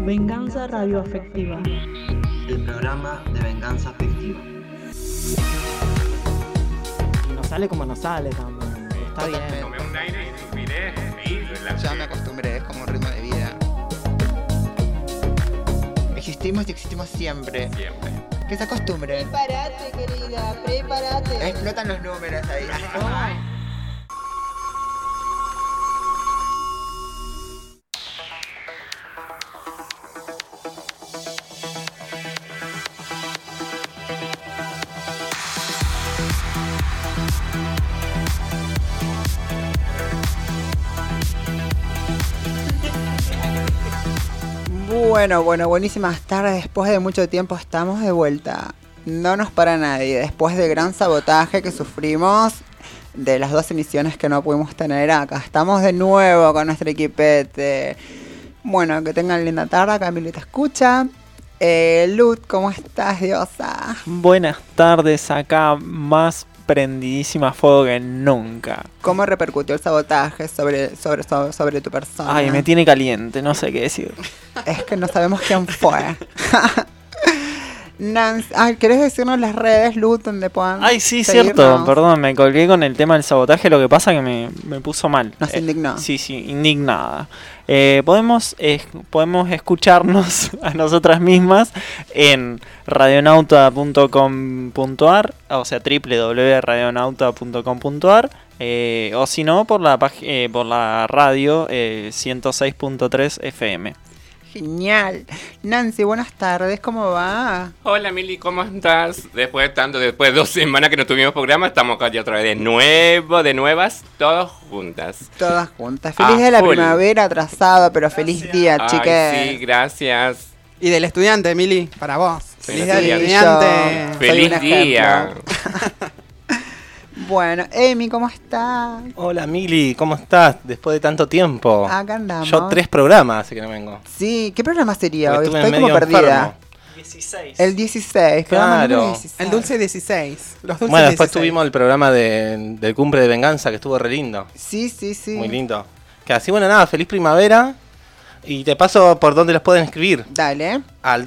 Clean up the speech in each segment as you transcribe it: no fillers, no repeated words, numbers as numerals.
Venganza Radioafectiva. El programa de venganza afectiva. Y nos sale como nos sale también. Está bien. Tomé un aire y suspiré y relajé. Ya me acostumbré, es como un ritmo de vida. Existimos y existimos siempre. Siempre. Que se acostumbren. Prepárate, querida, prepárate. Explotan los números ahí. Buenísimas tardes. Después de mucho tiempo estamos de vuelta. No nos para nadie. Después del gran sabotaje que sufrimos de las 2 emisiones que no pudimos tener acá, estamos de nuevo con nuestro equipete. Bueno, que tengan linda tarde. Camilo te escucha. Lut, ¿cómo estás, diosa? Buenas tardes, acá más prendidísima a fuego que nunca. ¿Cómo repercutió el sabotaje sobre tu persona? Ay, me tiene caliente, no sé qué decir. Es que no sabemos quién fue. Nancy, ¿querés decirnos las redes, Lut, donde puedan Ay, sí, seguirnos? cierto, perdón, me colgué con el tema del sabotaje, lo que pasa que me puso mal. Nos indignó. Sí, indignada. Podemos escucharnos a nosotras mismas en radionauta.com.ar, o sea, www.radionauta.com.ar, o si no, por la radio 106.3 FM. Genial. Nancy, buenas tardes, ¿cómo va? Hola Mili, ¿cómo estás? Después de 2 semanas que no tuvimos programa, estamos acá ya otra vez de nuevas, todas juntas. Todas juntas. Feliz de la full. primavera, atrasado, pero feliz día, Ay, chiques. sí, gracias. Y del estudiante, Mili, para vos. Feliz Feliz día del día. estudiante. Soy Feliz un día. ejemplo. Bueno, Emi, ¿cómo estás? Hola Mili, ¿cómo estás? Después de tanto tiempo. Acá andamos. Yo 3 programas, así que no vengo. Sí, ¿qué programa sería Porque hoy? estuve Estoy como medio perdida. enfermo. 16. El 16, programa Claro. número 16. El dulce 16. Los dulces Bueno, después 16. tuvimos el programa del cumple de venganza, que estuvo re lindo. Sí. Muy lindo. Que así, bueno, nada, feliz primavera. Y te paso por dónde los pueden escribir. Dale. Al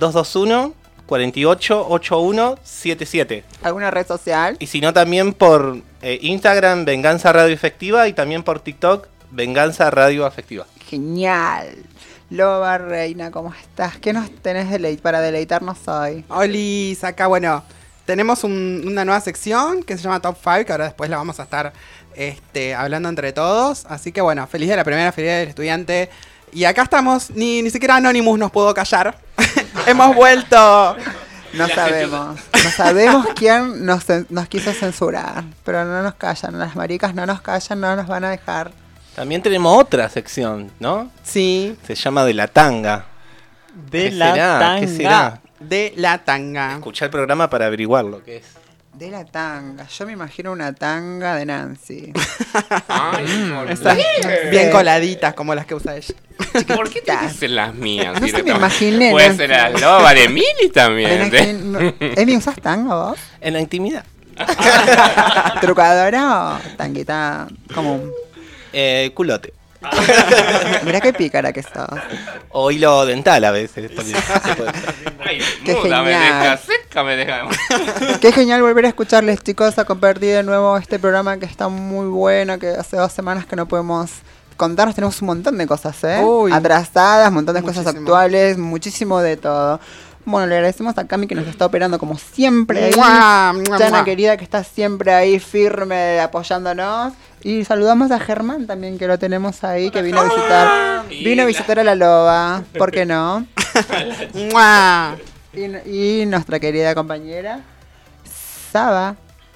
221-488177. ¿Alguna red social? Y si no, también por Instagram, Venganza Radio Efectiva. Y también por TikTok, Venganza Radio Afectiva. Genial. Loba Reina, ¿cómo estás? ¿Qué nos tenés para deleitarnos hoy? Olis, acá, bueno, tenemos una nueva sección que se llama Top 5, que ahora después la vamos a estar hablando entre todos. Así que bueno, feliz de la primera feria del estudiante. Y acá estamos, ni siquiera Anonymous nos pudo callar. Hemos vuelto. No sabemos quién nos quiso censurar, pero no nos callan, las maricas no nos callan, no nos van a dejar. También tenemos otra sección, ¿no? Sí, Se llama De la Tanga. De ¿Qué la será? tanga. ¿Qué será? de la tanga. Escuchá el programa para averiguar lo que es. De la tanga, yo me imagino una tanga de Nancy. Ay, Esas bien coladitas como las que usa ella. ¿por qué te dicen las mías? No se me directamente? imaginé, Puede Nancy. ser la loba de Mili también. Emi, ¿usas tanga vos? En la intimidad. ¿Trucadora o tanguita común? Culote. Mirá qué pícara que sos. O hilo dental a veces. También se puede usar. Ay, Qué muda, me genial. deja seca, me deja. Qué genial volver a escucharles, chicos, a compartir de nuevo este programa que está muy bueno, que hace 2 semanas que no podemos contarnos. Tenemos un montón de cosas, Uy. atrasadas, un montón de cosas Muchísimo. actuales, muchísimo de todo. Bueno, le agradecemos a Cami que nos está operando como siempre ahí. Mua, mua, Chana mua. querida que está siempre ahí firme apoyándonos. Y saludamos a Germán también que lo tenemos ahí, que vino a visitar. Vino a visitar a la loba, ¿por qué no? Mua. Y nuestra querida compañera Saba.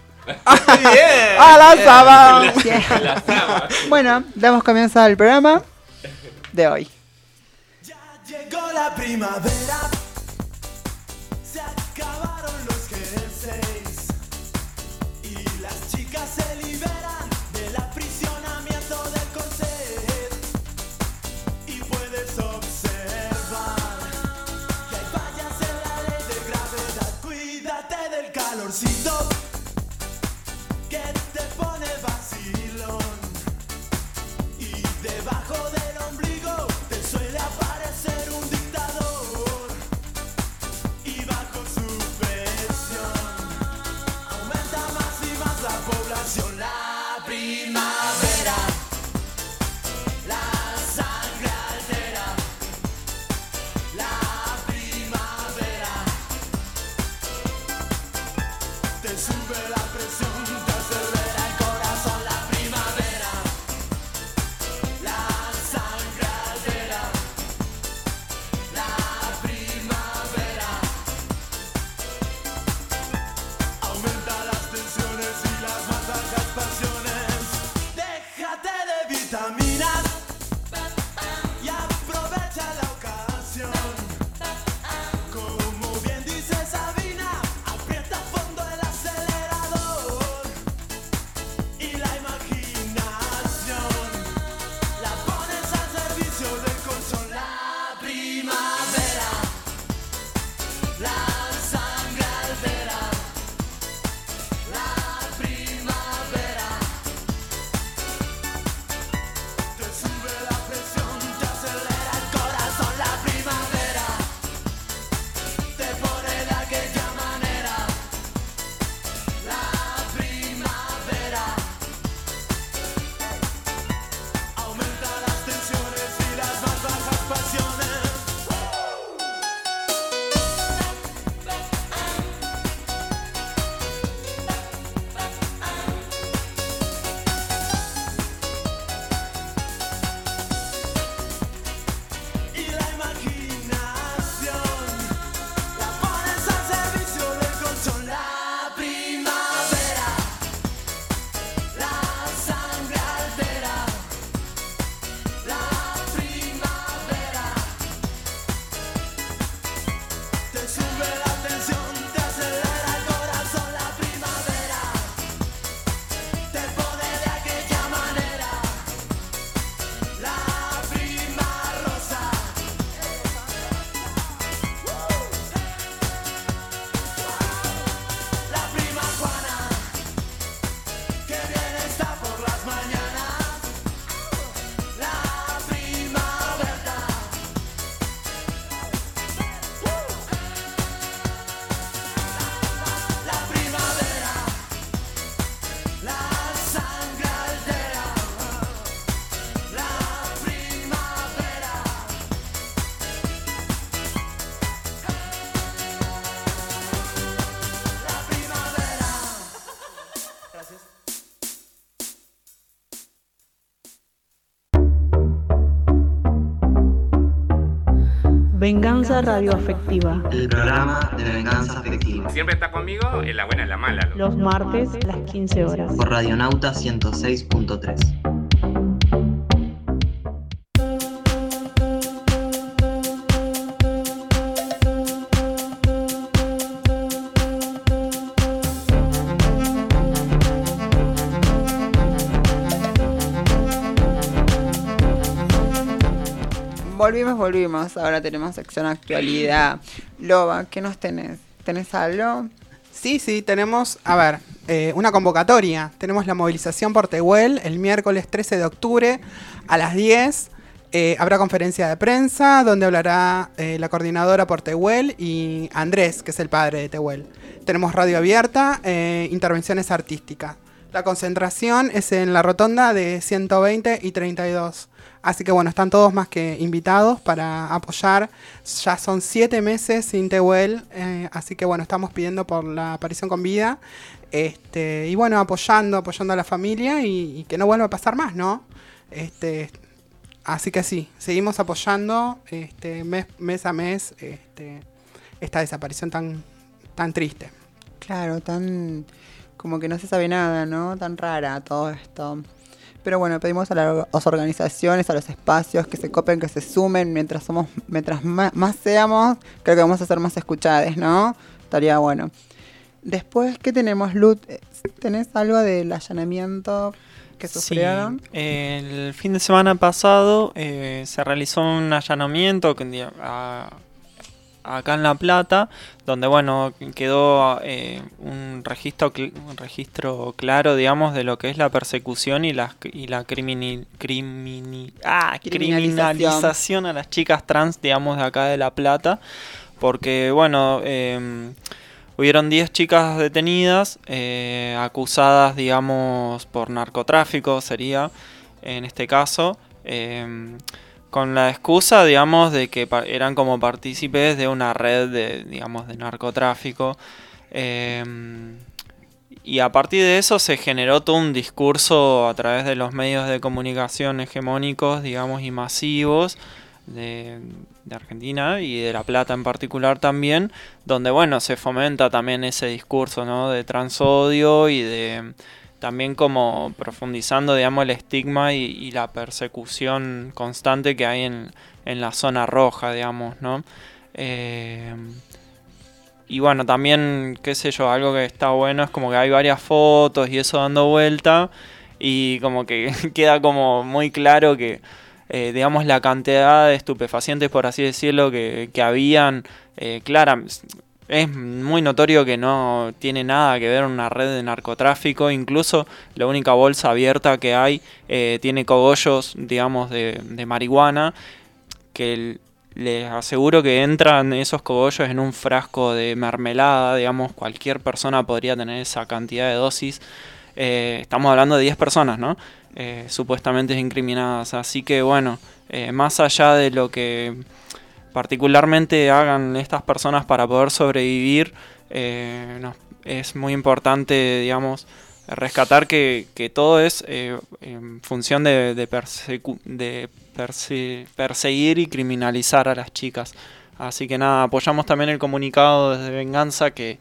¡A la Saba! La Saba. Bueno, damos comienzo al programa de hoy. Llegó la primavera, se acabaron los jerseys y las chicas se liberan del aprisionamiento del corset. Y puedes observar que hay fallas en la ley de gravedad. Cuídate del calorcito que te pone vacilón y debajo del ombligo te suele aparecer un dictador. vitaminas y aprovecha la ocasión. Como bien dice Sabina, aprieta a fondo el acelerador y la imaginación la pones al servicio del colchón. La primavera, la sangre altera. La primavera te sube la presión, te acelera el corazón. La primavera te pone de aquella manera. La primavera aumenta las tensiones y las más bajas pasiones. Y la imaginación la pones al servicio del colchón. La primavera, la sangre altera. La primavera te sube la tensión, te acelera el corazón. La primavera te pone de aquella manera. La prima rosa, la prima Juana, que bien está por las mañanas. La prima Berta, la primavera, la sangre altera. La primavera. La primavera. Venganza radioafectiva. El programa de venganza afectiva. Siempre está conmigo en la buena y en la mala. Los martes a las 15 horas. Por Radionauta 106.3. Volvimos. Ahora tenemos sección actualidad. Loba, ¿qué nos tenés? ¿Tenés algo? Sí, tenemos, a ver, una convocatoria. Tenemos la movilización por Tehuel el miércoles 13 de octubre a las 10. Habrá conferencia de prensa donde hablará la coordinadora por Tehuel y Andrés, que es el padre de Tehuel. Tenemos radio abierta, intervenciones artísticas. La concentración es en la rotonda de 120 y 32. Así que bueno, están todos más que invitados para apoyar. Ya son 7 meses sin Tehuel, así que bueno, estamos pidiendo por la aparición con vida. Y bueno, apoyando a la familia y que no vuelva a pasar más, ¿no? Así que sí, seguimos apoyando mes a mes esta desaparición tan triste. Claro, como que no se sabe nada, ¿no? Tan rara todo esto. Pero bueno, pedimos a las organizaciones, a los espacios que se copen, que se sumen. Mientras más seamos, creo que vamos a ser más escuchados, ¿no? Estaría bueno. Después, ¿qué tenemos, Lut? ¿Tenés algo del allanamiento que sufrieron? Sí, el fin de semana pasado se realizó un allanamiento acá en La Plata, donde bueno, quedó un registro claro, digamos, de lo que es la persecución y la criminalización a las chicas trans, digamos, de acá de La Plata, porque bueno, hubieron 10 chicas detenidas, acusadas, digamos, por narcotráfico, sería, en este caso, con la excusa, digamos, de que eran como partícipes de una red de narcotráfico. Y a partir de eso se generó todo un discurso a través de los medios de comunicación hegemónicos, digamos, y masivos de Argentina y de La Plata en particular también, donde, bueno, se fomenta también ese discurso, ¿no?, de transodio y de también como profundizando, digamos, el estigma y la persecución constante que hay en la zona roja, digamos, ¿no? Y bueno, también, qué sé yo, algo que está bueno es como que hay varias fotos y eso dando vuelta y como que queda como muy claro que, digamos, la cantidad de estupefacientes, por así decirlo, que habían, clara, es muy notorio que no tiene nada que ver una red de narcotráfico. Incluso la única bolsa abierta que hay tiene cogollos, digamos, de marihuana, que les aseguro que entran esos cogollos en un frasco de mermelada, digamos, cualquier persona podría tener esa cantidad de dosis. Estamos hablando de 10 personas, ¿no? Supuestamente incriminadas. Así que bueno, más allá de lo que particularmente hagan estas personas para poder sobrevivir, es muy importante, digamos, rescatar que todo es en función de perseguir y criminalizar a las chicas. Así que nada, apoyamos también el comunicado desde Venganza que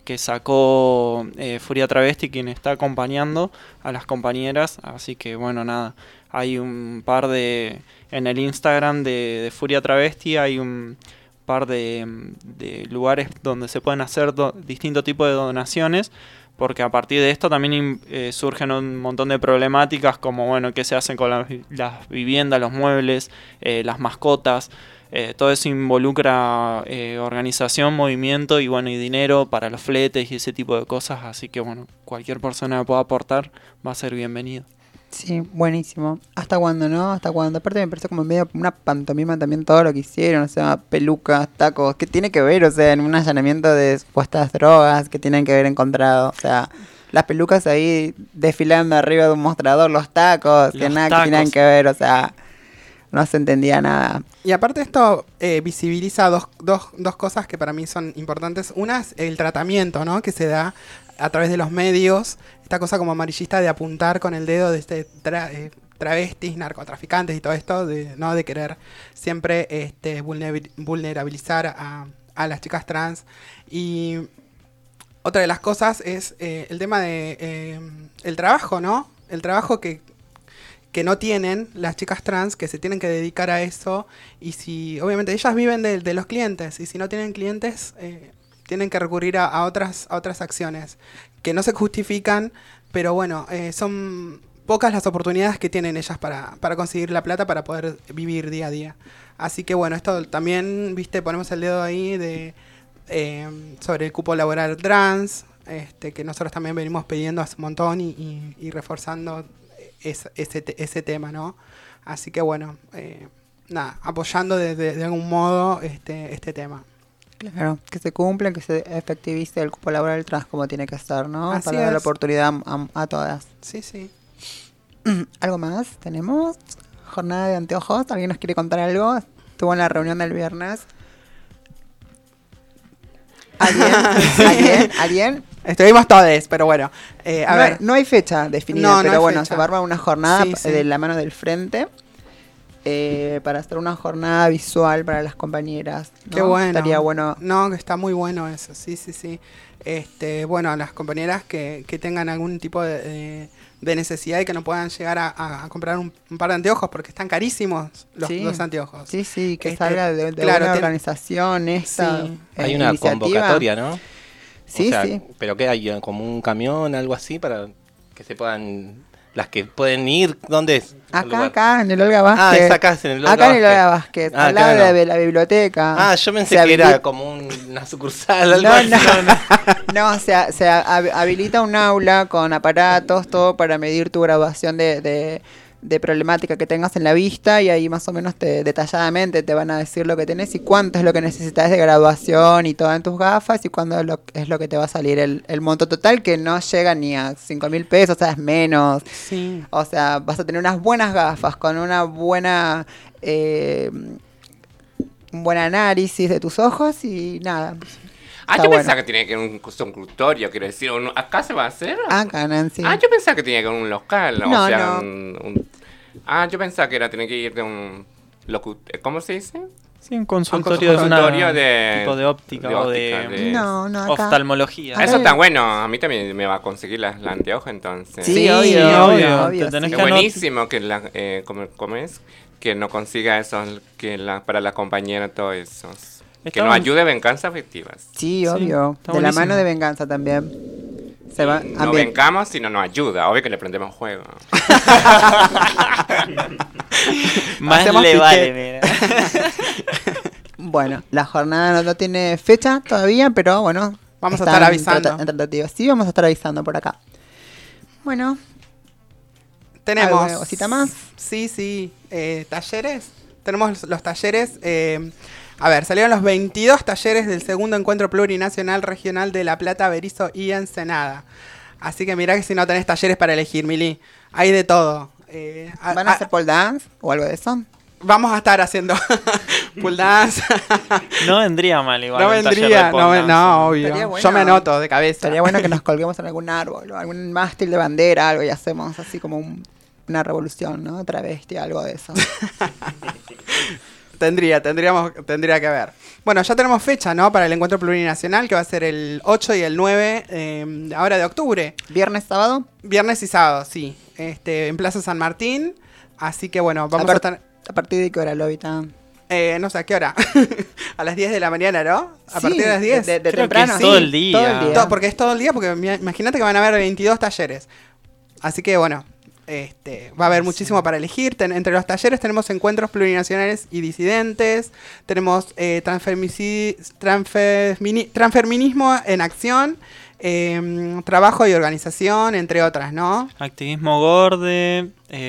sacó Furia Travesti, quien está acompañando a las compañeras. Así que bueno, nada, hay un par en el Instagram de Furia Travesti hay un par de lugares donde se pueden hacer distintos tipos de donaciones, porque a partir de esto también surgen un montón de problemáticas como, bueno, qué se hacen con las viviendas, los muebles, las mascotas. Todo eso involucra organización, movimiento y bueno, y dinero para los fletes y ese tipo de cosas. Así que bueno, cualquier persona que pueda aportar va a ser bienvenido. Sí, buenísimo. ¿Hasta cuándo, no? ¿Hasta cuándo? Aparte me parece como medio una pantomima también todo lo que hicieron, o sea, pelucas, tacos, ¿qué tiene que ver? O sea, en un allanamiento de supuestas drogas, ¿qué tienen que ver encontrado? O sea, las pelucas ahí desfilando arriba de un mostrador, los tacos, que nada que tienen que ver, o sea, no se entendía nada. Y aparte esto visibiliza dos cosas que para mí son importantes. Una es el tratamiento, ¿no?, que se da a través de los medios, esta cosa como amarillista de apuntar con el dedo de travestis, narcotraficantes y todo esto, de querer siempre vulnerabilizar a las chicas trans. Y otra de las cosas es el tema de el trabajo, ¿no? El trabajo que no tienen las chicas trans, que se tienen que dedicar a eso, y si obviamente ellas viven de los clientes, y si no tienen clientes, tienen que recurrir a otras acciones que no se justifican, pero bueno, son pocas las oportunidades que tienen ellas para conseguir la plata para poder vivir día a día. Así que bueno, esto también, viste, ponemos el dedo ahí sobre el cupo laboral trans, que nosotros también venimos pidiendo hace un montón y reforzando ese tema, ¿no? Así que bueno, nada, apoyando de algún modo este tema. Claro, que se cumpla, que se efectivice el cupo laboral trans como tiene que ser, ¿no? Así para dar la es. oportunidad a todas. Sí, sí. ¿Algo más? ¿Tenemos? Jornada de anteojos. ¿Alguien nos quiere contar algo? Estuvo en la reunión del viernes. ¿Alguien? Estuvimos todos, pero bueno. A ver. No hay fecha definida, No, no pero hay bueno, fecha. se va a armar una jornada Sí, sí. de la mano del frente para hacer una jornada visual para las compañeras, ¿no? Qué bueno. Estaría bueno. No, que está muy bueno eso, sí, sí, sí. Bueno, a las compañeras que tengan algún tipo de necesidad y que no puedan llegar a comprar un par de anteojos porque están carísimos los anteojos. Sí, sí, que salga de claro, una organización esta Sí. Hay una iniciativa. convocatoria, ¿no? Sí, O sea, sí. ¿pero qué hay? ¿Como un camión, algo así, para que se puedan... Las que pueden ir, ¿dónde es? El lugar. Acá, en el Olga Vázquez. Ah, es acá, en el Olga Acá en el Vázquez. Olga Vázquez, Ah, al lado claro. de la biblioteca. Ah, yo pensé Se que era habili- como una sucursal, algo así. No, se habilita un aula con aparatos, todo para medir tu graduación de problemática que tengas en la vista, y ahí más o menos detalladamente te van a decir lo que tenés y cuánto es lo que necesitas de graduación y todo en tus gafas y cuándo es lo que te va a salir el monto total, que no llega ni a 5.000 pesos, o sea, es menos. Sí. O sea, vas a tener unas buenas gafas con una buena un buen análisis de tus ojos y nada. Ah, Está yo bueno. pensaba que tenía que ir a un consultorio, quiero decir. ¿Acá se va a hacer? Acá, Nancy. Ah, yo pensaba que tenía que ir a un local. No, o sea, no. yo pensaba que tenía que ir de un... ¿Cómo se dice? Sí, un consultorio de consultorio una de- tipo de óptica de o óptica, de, de- No, no, acá. oftalmología. Acá Eso hay- está bueno, a mí también me va a conseguir las anteojos entonces. Sí, obvio, te tenés Qué que buenísimo que ¿cómo es? Que no consiga esos, para la compañera todos esos. Que Está nos bueno. ayude Venganza Afectivas. Sí, obvio. está De la buenísimo. mano de venganza también. Se va No vengamos si no nos ayuda. Obvio que le prendemos juego. Más Hacemos le piqué. vale, mira. Bueno, la jornada no tiene fecha todavía, pero bueno. Vamos a está estar en avisando. en tratativa. Sí, vamos a estar avisando por acá. Bueno, Tenemos. ¿alguna cosita más? Sí. Talleres. Tenemos los talleres. A ver, salieron los 22 talleres del segundo encuentro plurinacional regional de La Plata, Berizo y Ensenada. Así que mirá que si no tenés talleres para elegir, Mili. Hay de todo. ¿Van a hacer pole dance o algo de eso? Vamos a estar haciendo pole dance. No vendría mal igual. No un taller de vendría, pole no, dance. no, obvio. Estaría bueno. Yo me anoto de cabeza. Estaría bueno que nos colguemos en algún árbol o algún mástil de bandera, algo, y hacemos así como una revolución, ¿no? Travesti, algo de eso. Tendría que haber. Bueno, ya tenemos fecha, ¿no? Para el encuentro plurinacional, que va a ser el 8 y el 9 ahora de octubre. ¿Viernes, sábado? Viernes y sábado, sí. En Plaza San Martín. Así que bueno, vamos a estar... ¿A partir de qué hora, Lobita? No sé, ¿a qué hora? A las 10 de la mañana, ¿no? A Sí, partir de las 10. de Creo que temprano. es Sí, todo el día. todo el día. Porque es todo el día, porque imagínate que van a haber 22 talleres. Así que bueno, va a haber muchísimo para elegir. Entre los talleres tenemos encuentros plurinacionales y disidentes. Tenemos transfeminismo en acción, trabajo y organización, entre otras, ¿no? Activismo gorde.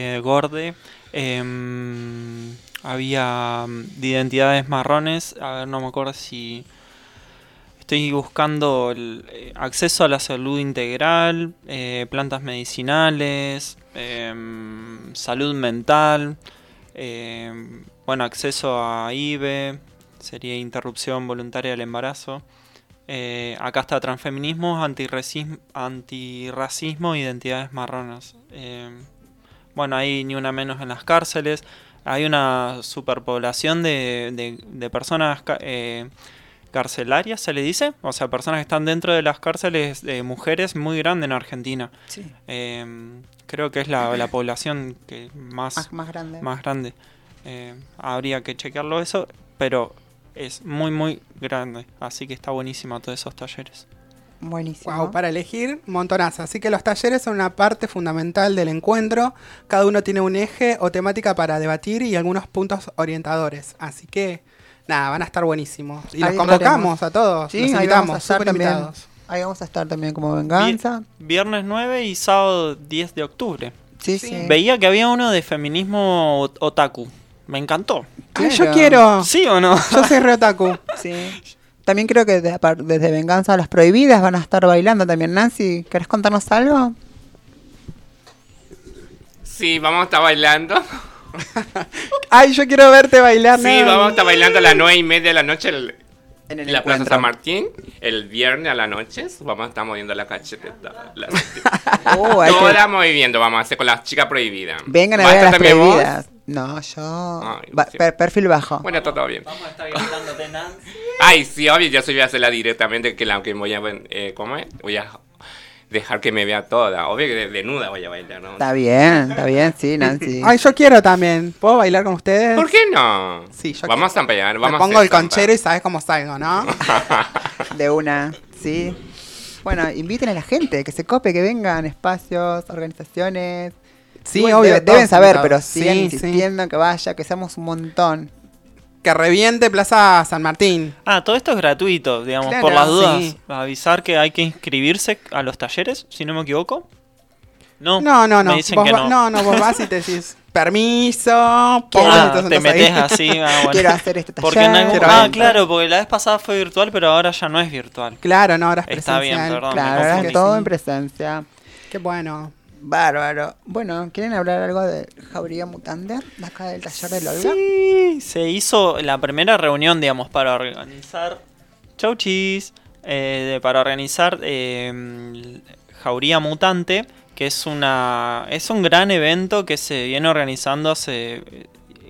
Había de identidades marrones. A ver, no me acuerdo si... Estoy buscando el acceso a la salud integral, plantas medicinales, salud mental, bueno, acceso a IVE, sería interrupción voluntaria del embarazo. Acá está transfeminismo, antirracismo e identidades marronas. Bueno, hay ni una menos en las cárceles. Hay una superpoblación de personas carcelarias, se le dice. O sea, personas que están dentro de las cárceles, mujeres, muy grande en Argentina. Sí. Creo que es la población que Más grande. más grande. Habría que chequearlo eso, pero es muy, muy grande. Así que está buenísimo todos esos talleres. Buenísimo. Wow, para elegir, montonazo. Así que los talleres son una parte fundamental del encuentro. Cada uno tiene un eje o temática para debatir y algunos puntos orientadores. Así que, nada, van a estar buenísimos. Y los Ahí convocamos estaremos. a todos. Sí, los ahí invitamos, vamos a estar súper también. invitados. Ahí vamos a estar también como venganza. Viernes 9 y sábado 10 de octubre. Sí, Sí. sí. Veía que había uno de feminismo otaku. Me encantó. Ay, yo Claro. quiero. ¿Sí o no? Yo soy re otaku. Sí. También creo que desde Venganza a las Prohibidas van a estar bailando también. Nancy, ¿querés contarnos algo? Sí, vamos a estar bailando. Ay, yo quiero verte bailar. Sí, Nan. vamos a estar bailando a las 9:30 de la noche En en la Plaza San Martín. El viernes a la noche vamos a estar moviendo la cacheteta. Hay que- Toda moviendo, vamos a hacer con las chicas prohibidas. Vengan a ¿Va ver a las estar también vos? Prohibidas. No, yo... Ay, sí. Perfil bajo. Bueno, está todo bien. Vamos a estar gritándote, Nancy. Ay, sí, obvio, yo voy a hacerla directamente, que voy a, ¿cómo es? Voy a dejar que me vea toda. Obvio que desnuda voy a bailar, ¿no? Está bien, sí, Nancy. Ay, yo quiero también. ¿Puedo bailar con ustedes? ¿Por qué no? Sí, yo Vamos a zampallar, Me vamos a pongo hacer el conchero y zampa. sabes cómo salgo, ¿no? De una, sí. Bueno, inviten a la gente, que se cope, que vengan espacios, organizaciones. Sí, Igual obvio. deben todos saber, invitados. pero sigan Sí, insistiendo que vaya, que seamos un montón. Que reviente Plaza San Martín. Ah, todo esto es gratuito, digamos, Claro, por las dudas. sí. Avisar que hay que inscribirse a los talleres, si no me equivoco. No, No. Me dicen Vos que no. vos vas y te decís permiso. pum, Ah, y te te sentás ahí. metes así. Bueno. Quiero hacer este taller. Porque en algún... Quiero Ah, entrar. claro, porque la vez pasada fue virtual, pero ahora ya no es virtual. Claro, no, ahora es Está presencial. bien, perdón. Claro, me ahora confundí. es todo Sí. en presencia. Qué bueno. Bárbaro. Bueno, ¿quieren hablar algo de Jauría Mutante? De acá del taller de Olga. Sí, se hizo la primera reunión, digamos, para organizar... Chau chis. Para organizar Jauría Mutante, que es un gran evento que se viene organizando hace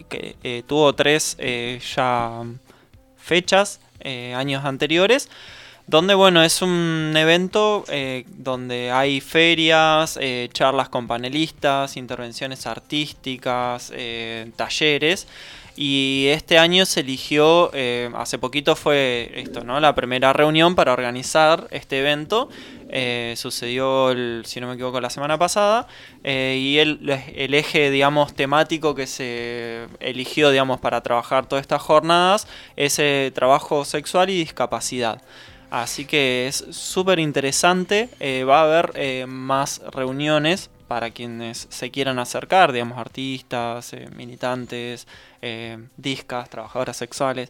que tuvo 3 ya fechas, años anteriores, donde bueno, es un evento donde hay ferias, charlas con panelistas, intervenciones artísticas, talleres. Y este año se eligió, hace poquito fue esto, ¿no? La primera reunión para organizar este evento. Sucedió, si no me equivoco, la semana pasada. Y el eje, digamos, temático que se eligió, digamos, para trabajar todas estas jornadas es trabajo sexual y discapacidad. Así que es súper interesante. Va a haber más reuniones para quienes se quieran acercar, digamos, artistas, militantes, discas, trabajadoras sexuales.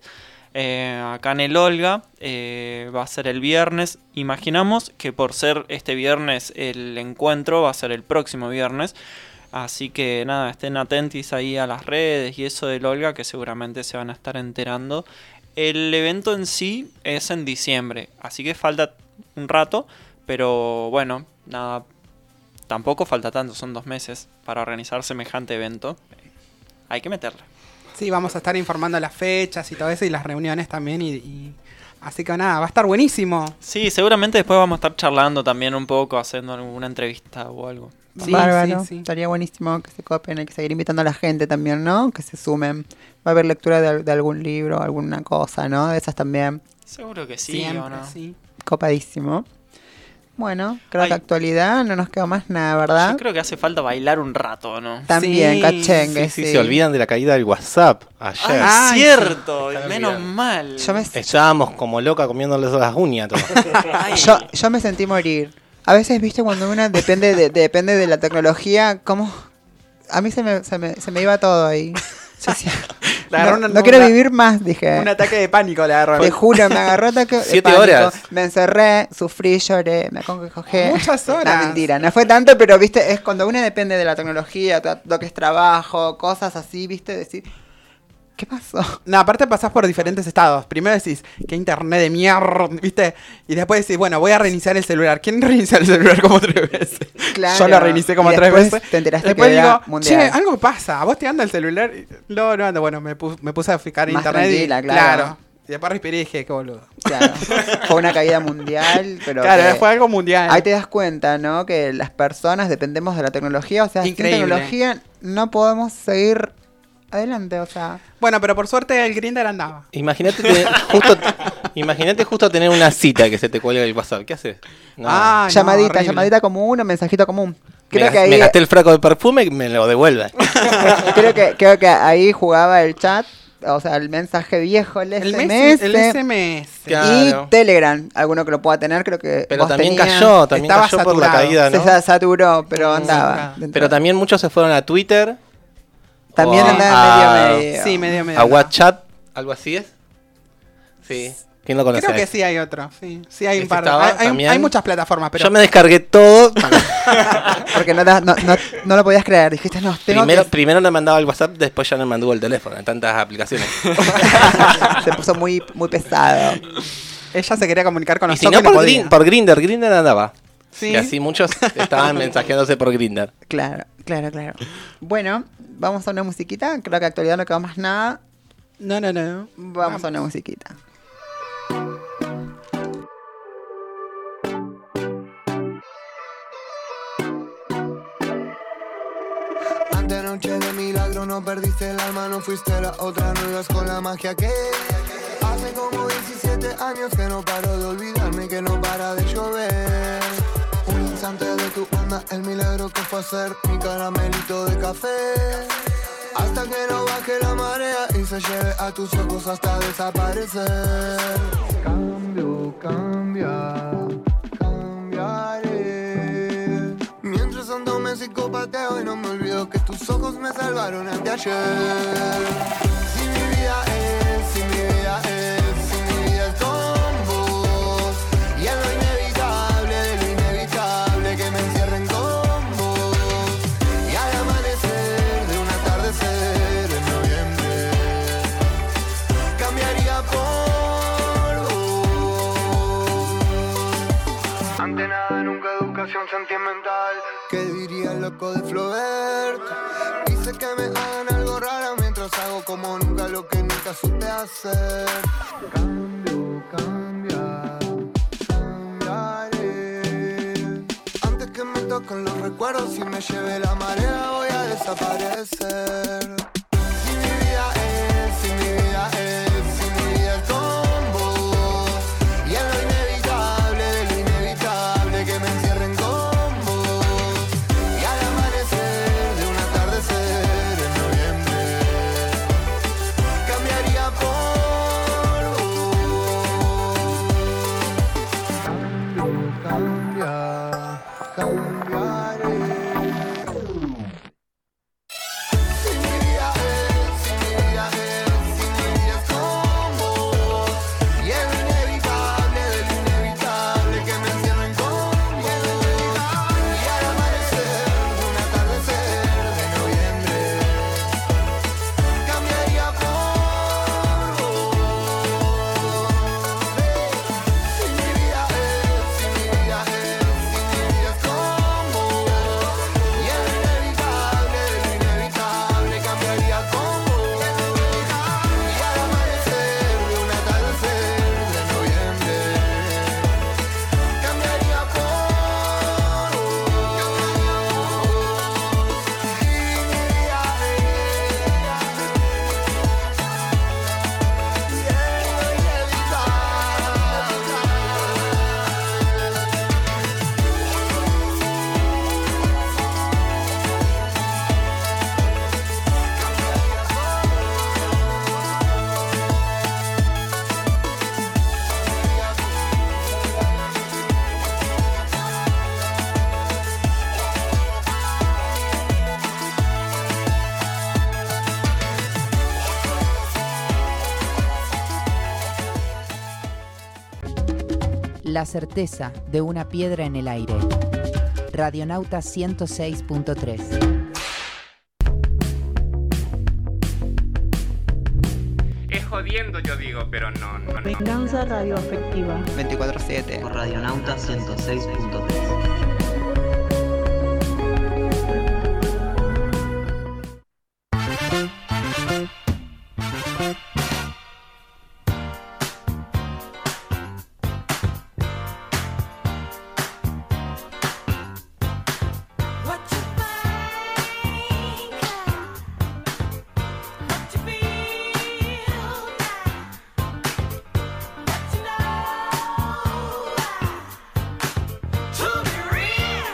Acá en el Olga va a ser el viernes. Imaginamos que por ser este viernes el encuentro va a ser el próximo viernes. Así que nada, estén atentos ahí a las redes y eso del Olga, que seguramente se van a estar enterando. El evento en sí es en diciembre, así que falta un rato, pero bueno, nada, tampoco falta tanto, son 2 meses para organizar semejante evento. Hay que meterle. Sí, vamos a estar informando las fechas y todo eso y las reuniones también así que nada, va a estar buenísimo. Sí, seguramente después vamos a estar charlando también un poco, haciendo alguna entrevista o algo. Sí, bárbaro, sí. Estaría buenísimo que se copen, hay que seguir invitando a la gente también, ¿no? Que se sumen. Va a haber lectura de algún libro, alguna cosa, ¿no? De esas también. Seguro que sí, siempre, ¿o no? Sí. Copadísimo. Bueno, creo que actualidad no nos queda más nada, ¿verdad? Yo creo que hace falta bailar un rato, ¿no? También, cachengue, sí. Se olvidan de la caída del WhatsApp ayer. Ay, cierto, menos mal. Estábamos como loca comiéndoles las uñas. Yo me sentí morir. A veces, viste, cuando uno depende de la tecnología, como a mí se me iba todo ahí. Yo decía, no quiero vivir más, dije. Un ataque de pánico le agarró. Te juro, me agarró ataque de 7 pánico. horas. Me encerré, sufrí, lloré, me acongojé. Muchas horas. No, mentira, no fue tanto, pero viste, es cuando uno depende de la tecnología, lo que es trabajo, cosas así, viste, decir, ¿qué pasó? No, aparte pasás por diferentes estados. Primero decís, qué internet de mierda, ¿viste? Y después decís, bueno, voy a reiniciar el celular. ¿Quién reinicia el celular como 3 veces? Claro. Yo lo reinicié como 3 veces. Te enteraste después que digo, era mundial. che, algo pasa. ¿A vos te anda el celular? No ando. Bueno, me puse a fijar Más internet. tranquila, claro. Y después respiré y dije, qué boludo. Claro. Fue una caída mundial, pero claro, fue algo mundial. Ahí te das cuenta, ¿no? Que las personas dependemos de la tecnología. O sea, increíble. Sin tecnología no podemos seguir adelante, o sea. Bueno, pero por suerte el Grindr andaba. Imagínate justo tener una cita que se te cuelga el WhatsApp. ¿Qué haces? No. Llamadita común o mensajito común. Creo que ahí me gasté el fraco de perfume y me lo devuelve. creo que ahí jugaba el chat, o sea, el mensaje viejo, el SMS. El SMS. Claro. Y Telegram, alguno que lo pueda tener, creo que. Pero también cayó por la caída, ¿no? Se saturó, pero andaba. Pero también muchos se fueron a Twitter. También andaba medio. Sí, medio. A WhatsApp, algo así es. Sí. ¿Quién lo conoce? Creo que sí hay otro. Sí hay un par. Hay muchas plataformas, pero. Yo me descargué todo. Porque no lo podías creer. Dijiste, no, primero le mandaba el WhatsApp, después ya me mandó el teléfono en tantas aplicaciones. Se puso muy, muy pesado. Ella se quería comunicar con nosotros. Y si no, por Grindr andaba. Sí. Y así muchos estaban mensajeándose por Grindr. Claro. Bueno, vamos a una musiquita. Creo que actualidad no quedó más nada. No. Vamos a una musiquita. Antenoche de milagro no perdiste el alma, no fuiste la otra, no ibas con la magia que hace como 17 años que no paro de olvidarme, que no para de llover. Un instante de tu alma, el milagro que fue hacer mi caramelito de café. Hasta que no baje la marea y se lleve a tus ojos hasta desaparecer. Cambiaré. Mientras ando me psicopateo y no me olvido que tus ojos me salvaron anteayer. Si mi vida es con vos. Y en lo inevitable de lo inevitable que me encierren con vos. Y al amanecer de un atardecer en noviembre, cambiaría por vos. Ante nada, nunca educación sentimental. ¿Qué diría el loco de Flaubert? Dice que me hagan algo raro mientras hago como nunca lo que nunca supe hacer. Cambio, cambiar, cambiaré. Antes que me toquen los recuerdos y me lleve la marea, voy a desaparecer. Si mi vida es, si mi vida es, si mi vida es con vos. Y en lo inevitable de lo inevitable que me encierren con vos. Y al amanecer de un atardecer en noviembre, cambiaría por vos. Cambio, cambiaré. Si mi vida es, si mi vida es, si mi vida es con vos. Y es lo inevitable de lo inevitable que me encierren con vos. Y al amanecer de un atardecer de noviembre, cambiaría por vos. Si mi vida es, si mi vida es, si mi vida es con vos. Y es lo inevitable de lo inevitable, cambiaría con vos. Y al amanecer de un atardecer de noviembre, cambiaría por La certeza de una piedra en el aire. Radionauta 106.3. Es jodiendo, yo digo, pero no. Venganza radioafectiva. 24/7. Por Radionauta 106.3. To be real.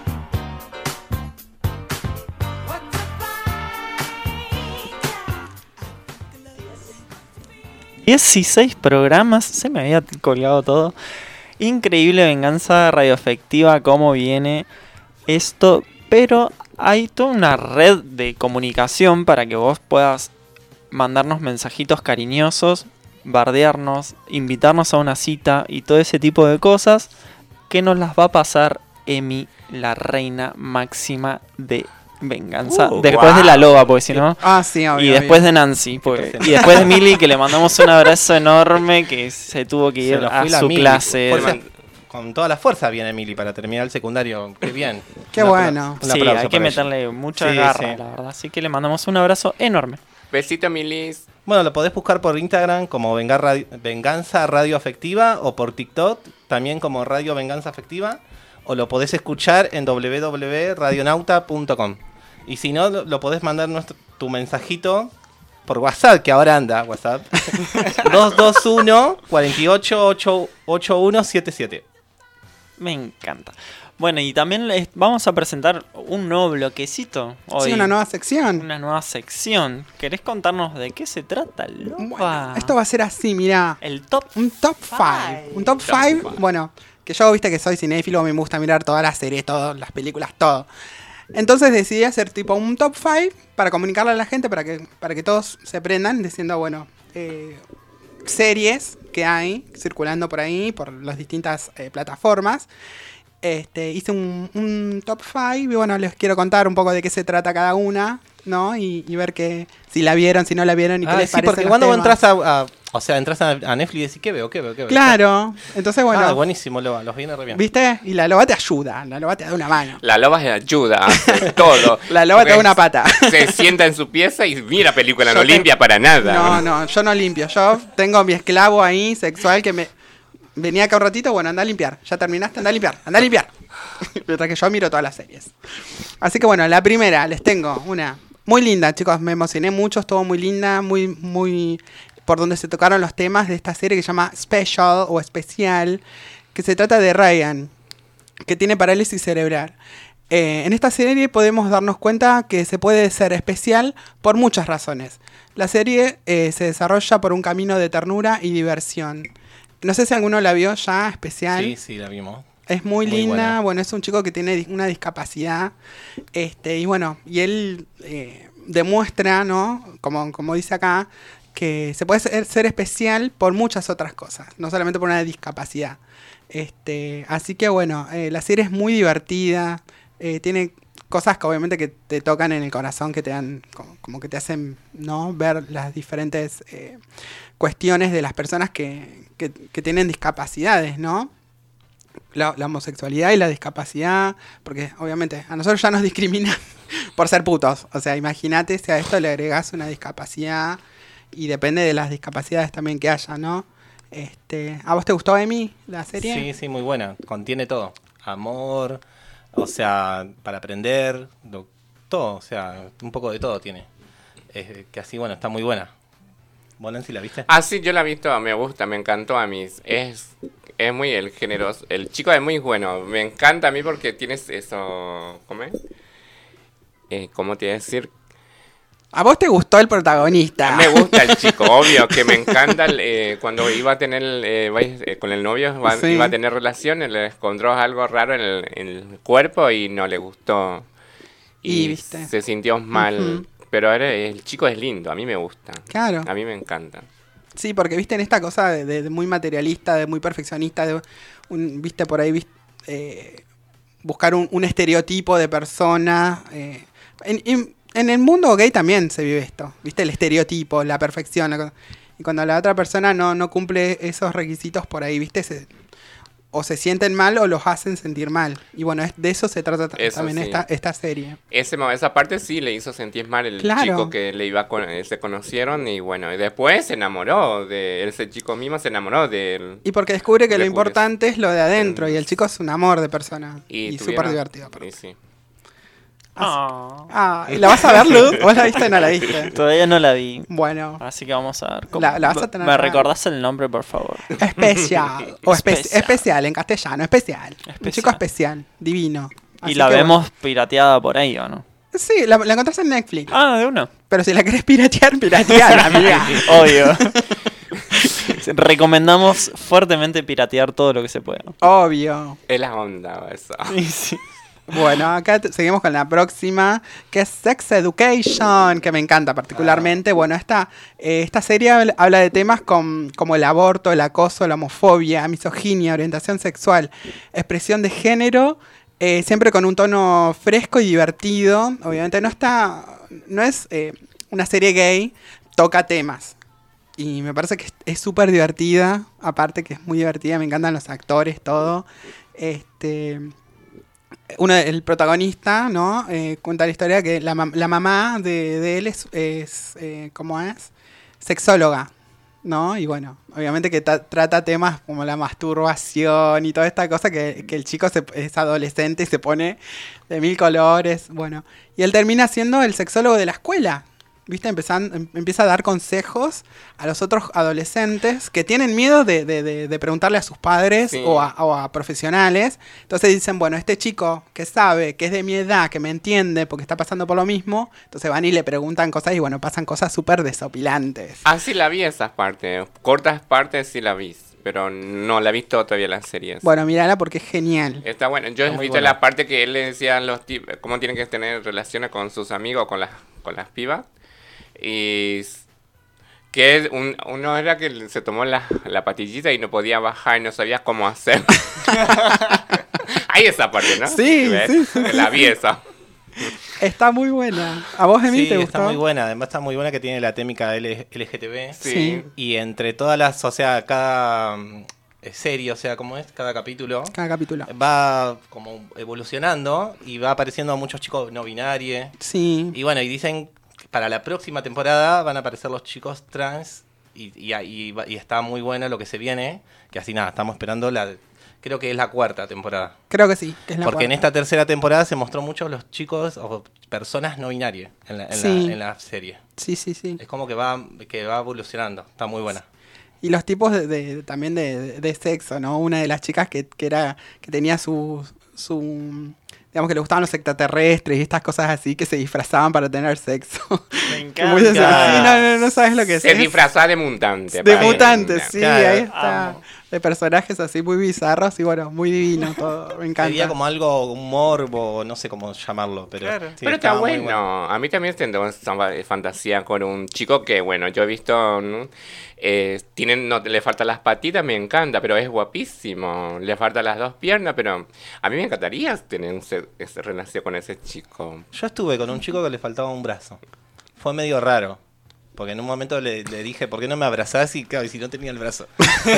16 programas, se me había colgado todo. Increíble Venganza Radioafectiva, cómo viene esto. Pero hay toda una red de comunicación para que vos puedas mandarnos mensajitos cariñosos, bardearnos, invitarnos a una cita y todo ese tipo de cosas que nos las va a pasar Emi, la reina máxima de Venganza. Después de la loba, porque si no. Ah, sí, obvio, y después de Nancy. Y después de Mili, que le mandamos un abrazo enorme, que se tuvo que ir a su clase. Con toda la fuerza viene Mili para terminar el secundario. Qué bien. Qué bueno. Sí, hay que meterle mucha garra, la verdad. Así que le mandamos un abrazo enorme. Besito, Milis. Bueno, lo podés buscar por Instagram como Venganza Radio Afectiva o por TikTok también como Radio Venganza Afectiva, o lo podés escuchar en www.radionauta.com. Y si no, lo podés mandar tu mensajito por WhatsApp, que ahora anda WhatsApp. 221 48 8177. Me encanta. Bueno, y también vamos a presentar un nuevo bloquecito hoy. Sí, una nueva sección. Una nueva sección. ¿Querés contarnos de qué se trata, Lopa? Bueno, esto va a ser así, mirá. El top. Un top 5. Un top 5. Bueno, que yo, viste que soy cinéfilo, me gusta mirar todas las series, todas las películas, todo. Entonces decidí hacer tipo un top 5 para comunicarle a la gente, para que todos se prendan, diciendo, bueno, series que hay circulando por ahí, por las distintas plataformas. Hice un top 5 y bueno, les quiero contar un poco de qué se trata cada una, ¿no? Y ver que si la vieron, si no la vieron y qué les sí, parecen porque los cuando temas. entras a O sea, entras a Netflix y decís, ¿qué veo? Claro. Entonces, bueno. Ah, buenísimo, Loba, los viene re bien. ¿Viste? Y la loba te ayuda. La loba te da una mano. La loba se ayuda a hacer todo. La loba te da una pata. Se sienta en su pieza y mira película, no limpia para nada. No, yo no limpio. Yo tengo mi esclavo ahí sexual que me venía acá un ratito. Bueno, anda a limpiar. Ya terminaste, anda a limpiar. Mientras que yo miro todas las series. Así que bueno, la primera, les tengo una muy linda, chicos. Me emocioné mucho, estuvo muy linda, muy por donde se tocaron los temas de esta serie que se llama Special o Especial, que se trata de Ryan, que tiene parálisis cerebral. En esta serie podemos darnos cuenta que se puede ser especial por muchas razones. La serie se desarrolla por un camino de ternura y diversión. No sé si alguno la vio ya, Especial. Sí, la vimos. Es muy linda, buena. Bueno, es un chico que tiene una discapacidad, y bueno, y él demuestra, ¿no? Como dice acá, que se puede ser especial por muchas otras cosas, no solamente por una discapacidad. Así que bueno, la serie es muy divertida, tiene cosas que obviamente que te tocan en el corazón, que te dan, como que te hacen, ¿no? Ver las diferentes cuestiones de las personas que tienen discapacidades, ¿no? La homosexualidad y la discapacidad, porque obviamente a nosotros ya nos discriminan por ser putos. O sea, imagínate si a esto le agregás una discapacidad, y depende de las discapacidades también que haya, ¿no? ¿A vos te gustó, Emi, la serie? Sí, muy buena. Contiene todo. Amor, o sea, para aprender, todo, o sea, un poco de todo tiene. Que así, bueno, está muy buena. ¿Vos, Nancy, la viste? Ah, sí, yo la he visto, me gusta, me encantó a mí. Es muy el generoso. El chico es muy bueno. Me encanta a mí porque tienes eso. ¿Cómo es? ¿Cómo te iba a decir? ¿A vos te gustó el protagonista? Me gusta el chico, obvio, que me encanta cuando iba a tener con el novio, Sí. iba a tener relaciones, le encontró algo raro en el cuerpo y no le gustó. Y ¿viste? Se sintió mal. Ujú. Pero el chico es lindo, a mí me gusta. Claro. A mí me encanta. Sí, porque viste en esta cosa de muy materialista, de muy perfeccionista, viste por ahí, buscar un estereotipo de persona. En el mundo gay también se vive esto, viste, el estereotipo, la perfección. Y cuando la otra persona no cumple esos requisitos por ahí, viste, o se sienten mal o los hacen sentir mal. Y bueno, de eso se trata también sí. esta serie. Esa parte sí le hizo sentir mal el Claro. chico que se conocieron y bueno, y después se enamoró ese chico mismo, se enamoró de él. Y porque descubre que lo Descubre. importante es lo de adentro, y el chico es un amor de persona. Y súper tuvieron- divertido. y sí. ¿La vas a ver, Luz? ¿Vos la viste o no la viste? Todavía no la vi. Bueno. Así que vamos a ver. La vas a tener ¿Me que ver. recordás el nombre, por favor? Especial. O especial en castellano, especial. Un chico especial, divino. ¿Y Así la que vemos pirateada por ahí o no? bueno. Sí, la encontrás en Netflix. Ah, de una. Pero si la querés piratear, amiga. Obvio. Recomendamos fuertemente piratear todo lo que se pueda. Obvio. Es la onda eso. Sí. Bueno, acá seguimos con la próxima, que es Sex Education, que me encanta particularmente. Bueno, esta serie habla de temas como el aborto, el acoso, la homofobia, misoginia, orientación sexual, expresión de género, siempre con un tono fresco y divertido. Obviamente no es una serie gay, toca temas. Y me parece que es súper divertida, aparte que es muy divertida, me encantan los actores, todo. El protagonista, ¿no? Cuenta la historia que la mamá de él es ¿cómo es? Sexóloga, ¿no? Y bueno, obviamente que trata temas como la masturbación y toda esta cosa que el chico es adolescente y se pone de mil colores, bueno. Y él termina siendo el sexólogo de la escuela. ¿Viste? Empieza a dar consejos a los otros adolescentes que tienen miedo de preguntarle a sus padres Sí. o a profesionales. Entonces dicen, bueno, este chico que sabe, que es de mi edad, que me entiende porque está pasando por lo mismo, entonces van y le preguntan cosas y bueno, pasan cosas súper desopilantes. Ah, sí la vi esas partes. Cortas partes sí la vi. Pero no la he visto todavía las series. Bueno, mírala porque es genial. Está bueno. Yo he muy visto buena. la parte que él le decía a los tipos cómo tienen que tener relaciones con sus amigos, con las pibas. Y que uno era que se tomó la pastillita y no podía bajar y no sabía cómo hacer. Hay esa parte, ¿no? Sí, ¿ves? sí, sí. La vi esa. Está muy buena. ¿A vos, Emi, Sí, te gustó? está muy buena. Además está muy buena que tiene la técnica LGTB. Sí. Y entre todas las, o sea, cada serie, o sea, ¿cómo es? Cada capítulo. Cada capítulo. Va como evolucionando y va apareciendo a muchos chicos no binarios. Sí. Y bueno, y dicen que para la próxima temporada van a aparecer los chicos trans y está muy bueno lo que se viene. Que así nada, estamos esperando creo que es la 4ª temporada. Creo que sí, que es la Porque en 4ª. esta tercera temporada se mostró mucho los chicos o personas no binarias en la serie. Sí, sí, sí. Es como que va evolucionando. Está muy buena. Y los tipos también de sexo, ¿no? Una de las chicas que tenía su digamos que le gustaban los extraterrestres y estas cosas así que se disfrazaban para tener sexo. Me Muy de- encanta. Sí, no sabes lo que es. Se disfrazaba de mutante. De para mutantes, mí. sí, Claro. ahí está. Amo. De personajes así muy bizarros y bueno, muy divino todo. Me encanta. Sería como algo, un morbo, no sé cómo llamarlo, pero, Claro. sí, Pero está estaba muy bueno. A mí también tengo esa fantasía con un chico que, bueno, yo he visto, ¿no? No le faltan las patitas, me encanta, pero es guapísimo. Le faltan las 2 piernas, pero a mí me encantaría tener esa relación con ese chico. Yo estuve con un chico que le faltaba un brazo. Fue medio raro. Porque en un momento le dije, ¿por qué no me abrazás? Y claro, y si no tenía el brazo.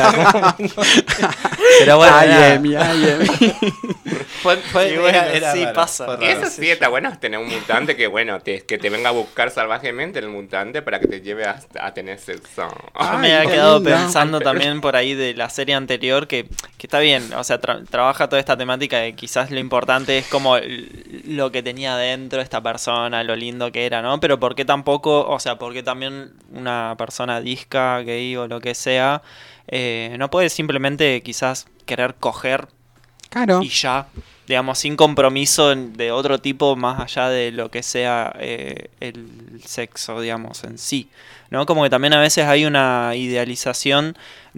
Pero bueno, Ay, nada. Emi, ay, Emi. Fue, Y bueno, era sí, raro, pasa. fue Y raro. eso sí está bueno, tener un mutante que, bueno, que te venga a buscar salvajemente el mutante para que te lleve a tener sexo. Yo me Ay, había qué quedado lindo. pensando también por ahí de la serie anterior que está bien, o sea, trabaja toda esta temática de quizás lo importante es como lo que tenía dentro esta persona, lo lindo que era, ¿no? Pero ¿por qué tampoco, o sea, por qué también una persona disca, gay o lo que sea, no puede simplemente quizás querer coger Claro. y ya, digamos, sin compromiso de otro tipo más allá de lo que sea el sexo, digamos, en sí, ¿no? Como que también a veces hay una idealización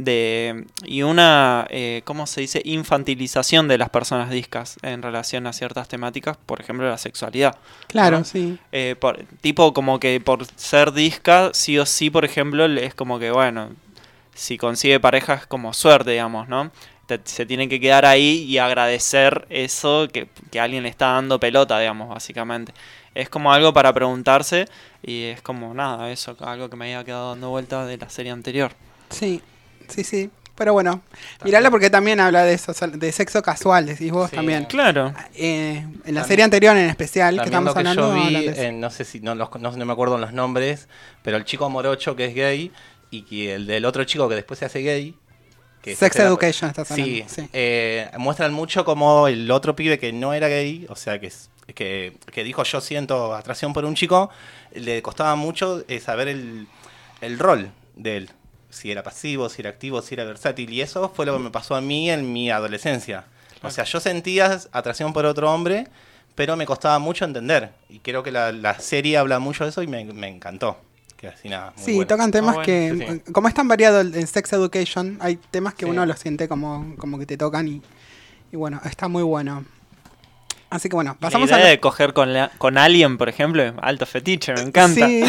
y una, ¿cómo se dice? Infantilización de las personas discas en relación a ciertas temáticas, por ejemplo, la sexualidad. Claro, ¿no? sí. Tipo como que por ser disca, sí o sí, por ejemplo, es como que, bueno, si consigue pareja es como suerte, digamos, ¿no? Se tiene que quedar ahí y agradecer eso que alguien le está dando pelota, digamos, básicamente. Es como algo para preguntarse y es como nada, eso, algo que me había quedado dando vuelta de la serie anterior. Sí, sí, sí. Pero bueno, mirala porque también habla de eso, de sexo casual, decís vos Sí. también. Claro. En la serie anterior en especial, que También estamos lo que hablando, yo hablan vi, de eso. no sé si no me acuerdo los nombres, pero el chico morocho que es gay y el del otro chico que después se hace gay. Que Sex se hace Education estás hablando. Sí, Sí. muestran mucho como el otro pibe que no era gay, o sea, que dijo yo siento atracción por un chico, le costaba mucho saber el rol de él. Si era pasivo, si era activo, si era versátil. Y eso fue lo que me pasó a mí en mi adolescencia. O sea, yo sentía atracción por otro hombre, pero me costaba mucho entender. Y creo que la serie habla mucho de eso y me encantó. Que así nada, muy Sí, bueno. tocan temas bueno, que, sí. como es tan variado en Sex Education, hay temas que Sí. uno los siente como que te tocan y bueno, está muy bueno. Así que bueno, pasamos la a idea de coger con Alien, por ejemplo, alto fetiche, me encanta. Sí.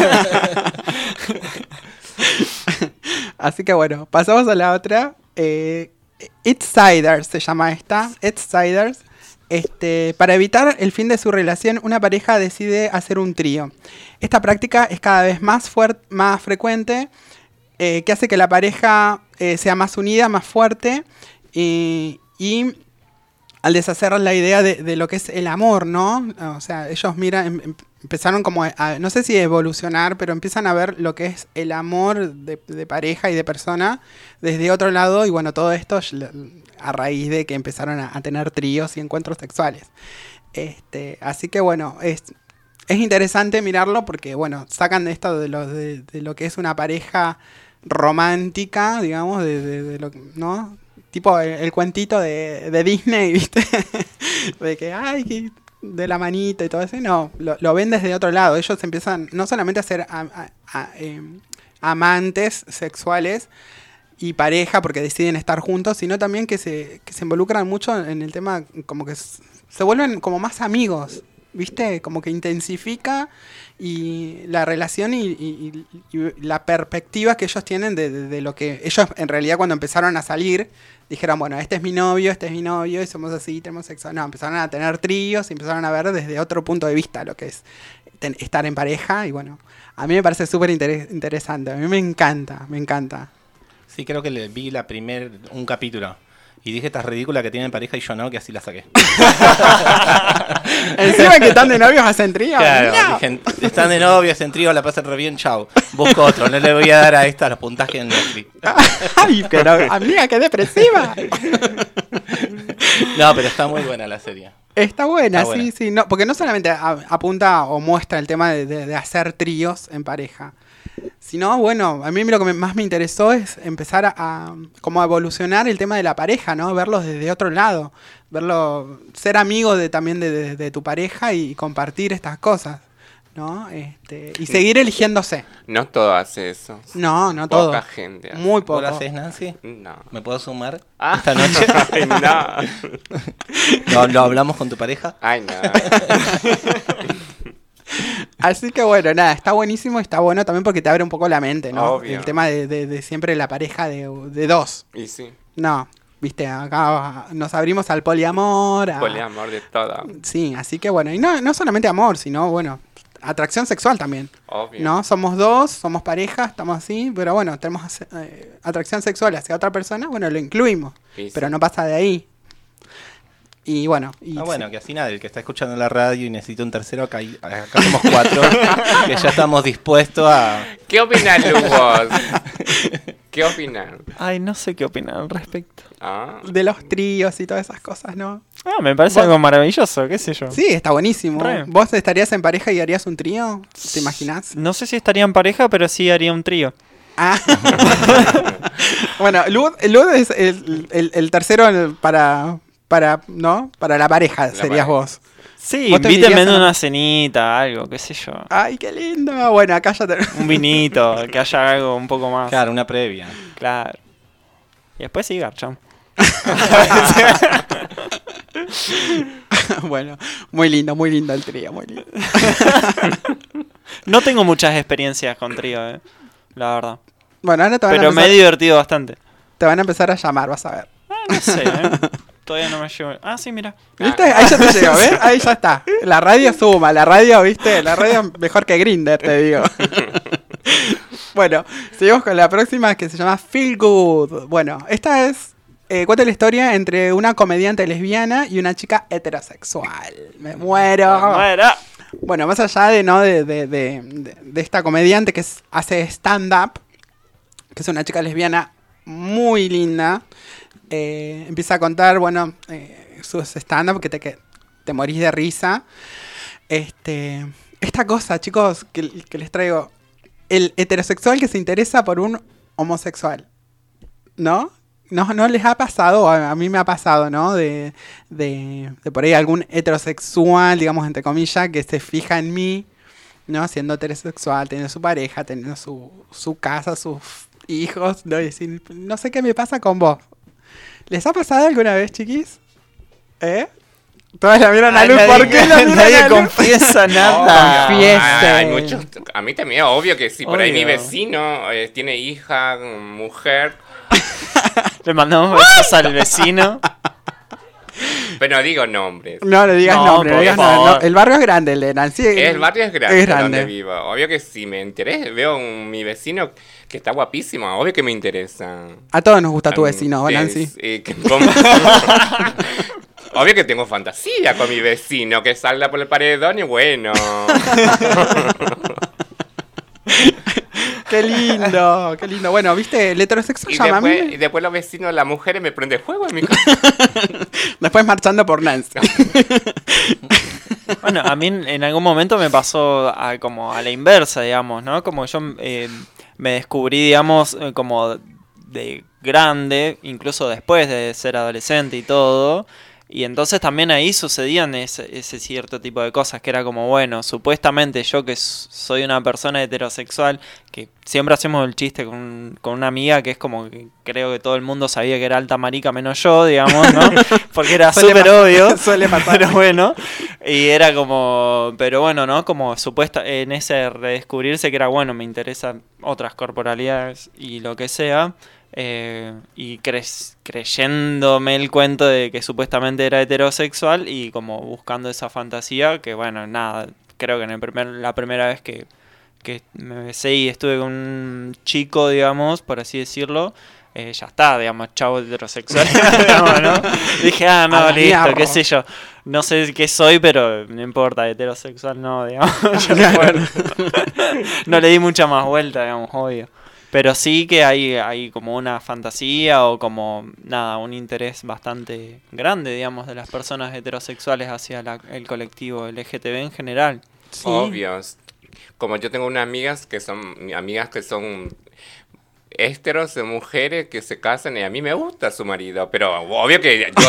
Así que bueno, pasamos a la otra. Outsiders se llama esta. Outsiders. Para evitar el fin de su relación, una pareja decide hacer un trío. Esta práctica es cada vez más frecuente, que hace que la pareja sea más unida, más fuerte, y al deshacer la idea de lo que es el amor, ¿no? O sea, ellos empezaron como no sé si evolucionar, pero empiezan a ver lo que es el amor de pareja y de persona desde otro lado, y bueno, todo esto a raíz de que empezaron a tener tríos y encuentros sexuales. Así que bueno, es interesante mirarlo porque, bueno, sacan de esto de lo que es una pareja romántica, digamos, de lo, ¿no? Tipo el cuentito de Disney, ¿viste? De que, ay, de la manita y todo eso. No, lo ven desde otro lado. Ellos empiezan no solamente a ser amantes sexuales y pareja porque deciden estar juntos, sino también que se involucran mucho en el tema, como que se vuelven como más amigos. ¿viste? Como que intensifica y la relación y la perspectiva que ellos tienen de lo que ellos en realidad cuando empezaron a salir dijeron, bueno, este es mi novio y somos así, tenemos sexo. No, empezaron a tener tríos y empezaron a ver desde otro punto de vista lo que es estar en pareja y bueno, a mí me parece súper interesante, a mí me encanta. Sí, creo que le vi un capítulo. Y dije, esta es ridícula que tienen pareja y yo no, que así la saqué. Encima que están de novios hacen trío. Claro, No. dije, están de novios, hacen trío, la pasan re bien, chau. Busco otro, no le voy a dar a esta los puntajes en Netflix. Ay, pero amiga, qué depresiva. No, pero está muy buena la serie. Está buena, Está buena. sí. No, porque no solamente apunta o muestra el tema de hacer tríos en pareja. Sino, bueno, a mí lo que más me interesó es empezar como a evolucionar el tema de la pareja, ¿no? Verlos desde otro lado. Ser amigo también de tu pareja y compartir estas cosas, ¿no? Y seguir eligiéndose. No todo hace eso. No todo. Poca gente hace. Muy poco. ¿Vos lo haces, Nancy? No. ¿Me puedo sumar Ah. esta noche? Ay, no. ¿Lo hablamos con tu pareja? Ay, no. Así que bueno, nada, está buenísimo, está bueno también porque te abre un poco la mente, ¿no? Obvio. El tema de siempre la pareja de dos. Y sí, No, viste, acá nos abrimos al poliamor. poliamor de todo. Sí, así que bueno, y no solamente amor, sino bueno, atracción sexual también. Obvio. ¿No? Somos dos, somos pareja, estamos así, pero bueno, tenemos atracción sexual hacia otra persona, bueno, lo incluimos, Sí, pero sí. no pasa de ahí. Y bueno, Bueno, que así nada, el que está escuchando la radio y necesita un tercero, acá somos 4, que ya estamos dispuestos a... ¿Qué opinas, Lu, vos? ¿Qué opinas? Ay, no sé qué opinar al respecto. Ah, de los tríos y todas esas cosas, ¿no? Me parece algo maravilloso, qué sé yo. Sí, está buenísimo. Re. ¿Vos estarías en pareja y harías un trío? ¿Te imaginás? No sé si estaría en pareja, pero sí haría un trío. Ah. Bueno, Lud es el tercero ¿no? Para la pareja, serías pareja. vos. Sí, ¿Vos te invítenme unirías en a la- una cenita, algo, qué sé yo. Ay, qué lindo. Bueno, acá ya Un vinito, que haya algo un poco más. Claro, una previa. Claro. Y después sí, garchamos. Bueno, muy lindo el trío, muy lindo. No tengo muchas experiencias con trío, la verdad. Bueno, ahora Pero me he divertido bastante. te van a empezar a llamar, vas a ver. No sé, todavía no me llevo. Ah, sí, mira. ¿Viste? Ahí ya te llegó, ¿ves? Ahí ya está. La radio suma, la radio, ¿viste? La radio mejor que Grindr, te digo. Bueno, seguimos con la próxima que se llama Feel Good. Bueno, esta es... cuenta la historia entre una comediante lesbiana y una chica heterosexual. Me muero. Bueno, más allá de esta comediante que hace stand-up, que es una chica lesbiana muy linda, empieza a contar, bueno, sus stand-up que te morís de risa. Esta cosa, chicos, que les traigo, el heterosexual que se interesa por un homosexual, ¿no? No les ha pasado, a mí me ha pasado, ¿no? De por ahí algún heterosexual, digamos, entre comillas, que se fija en mí, ¿no? Siendo heterosexual, teniendo su pareja, teniendo su casa, sus hijos, ¿no? Y decir, no sé qué me pasa con vos. ¿Les ha pasado alguna vez, chiquis? Todas la miran a Luz, ¿por qué la miran nadie a Luz? confiesa nada. Confiese. Hay muchos, a mí también, obvio que si por ahí mi Obvio. vecino tiene hija, mujer, Le mandamos besos al vecino. pero no digo nombres. No le digas No, nombre, no por digas favor. nada. No, el barrio es grande, el de Nancy. El barrio es grande, Es grande. donde vivo. Obvio que si me interesa, veo mi vecino que está guapísimo, obvio que me interesa. A todos nos gusta tu vecino, Sí, Nancy. Obvio que tengo fantasía con mi vecino, que salga por el paredón y bueno. Qué lindo, qué lindo. Bueno, viste, el heterosexual Y llama a después, mí. y después los vecinos, las mujeres me prenden fuego en mi casa. Después marchando por Nancy. Bueno, a mí en algún momento me pasó como a la inversa, digamos, ¿no? Como yo me descubrí, digamos, como de grande, incluso después de ser adolescente y todo, Y entonces también ahí sucedían ese cierto tipo de cosas, que era como, bueno, supuestamente yo que soy una persona heterosexual, que siempre hacemos el chiste con una amiga que es como que creo que todo el mundo sabía que era alta marica menos yo, digamos, ¿no? Porque era súper obvio. Suele pasar. Pero bueno, y era como, pero bueno, ¿no? Como en ese redescubrirse que era, bueno, me interesan otras corporalidades y lo que sea. Y creyéndome el cuento de que supuestamente era heterosexual y como buscando esa fantasía que bueno, nada, creo que la primera vez que me besé y estuve con un chico, digamos, por así decirlo, ya está, digamos, chavo heterosexual, digamos, ¿no? Dije, no, listo, qué sé yo, no sé qué soy, pero no importa, heterosexual no, digamos, no le di mucha más vuelta, digamos, obvio. Pero sí que hay como una fantasía o como, nada, un interés bastante grande, digamos, de las personas heterosexuales hacia el colectivo LGTB en general. Sí. Obvio. Como yo tengo unas amigas que son héteros de mujeres que se casan y a mí me gusta su marido, pero obvio que yo...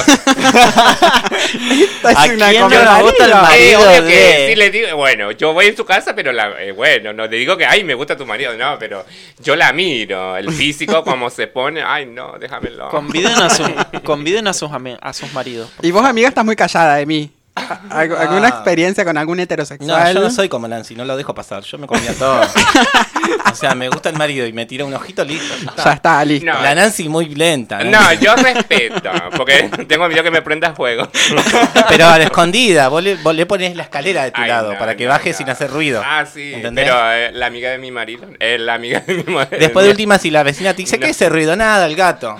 ¿A quién no le gusta el marido? Obvio que sí le digo, bueno, yo voy en su casa, pero bueno, no le digo que, ay, me gusta tu marido, no, pero yo la miro, el físico, como se pone, ay, no, déjamelo. Conviden a sus maridos. Y vos, amiga, estás muy callada de mí. ¿Alguna experiencia con algún heterosexual? No, yo no soy como Nancy, no lo dejo pasar. Yo me comía todo. O sea, me gusta el marido y me tira un ojito, listo. Ya está, listo. No, la Nancy muy lenta. No, yo respeto, porque tengo miedo que me prenda fuego. Pero a la escondida, vos le pones la escalera de tu lado para que baje sin hacer ruido. Ah, sí, ¿entendés? pero la amiga de mi marido es la amiga de mi marido. Después de última, si la vecina te dice, ¿qué es ese ruido? Nada, el gato.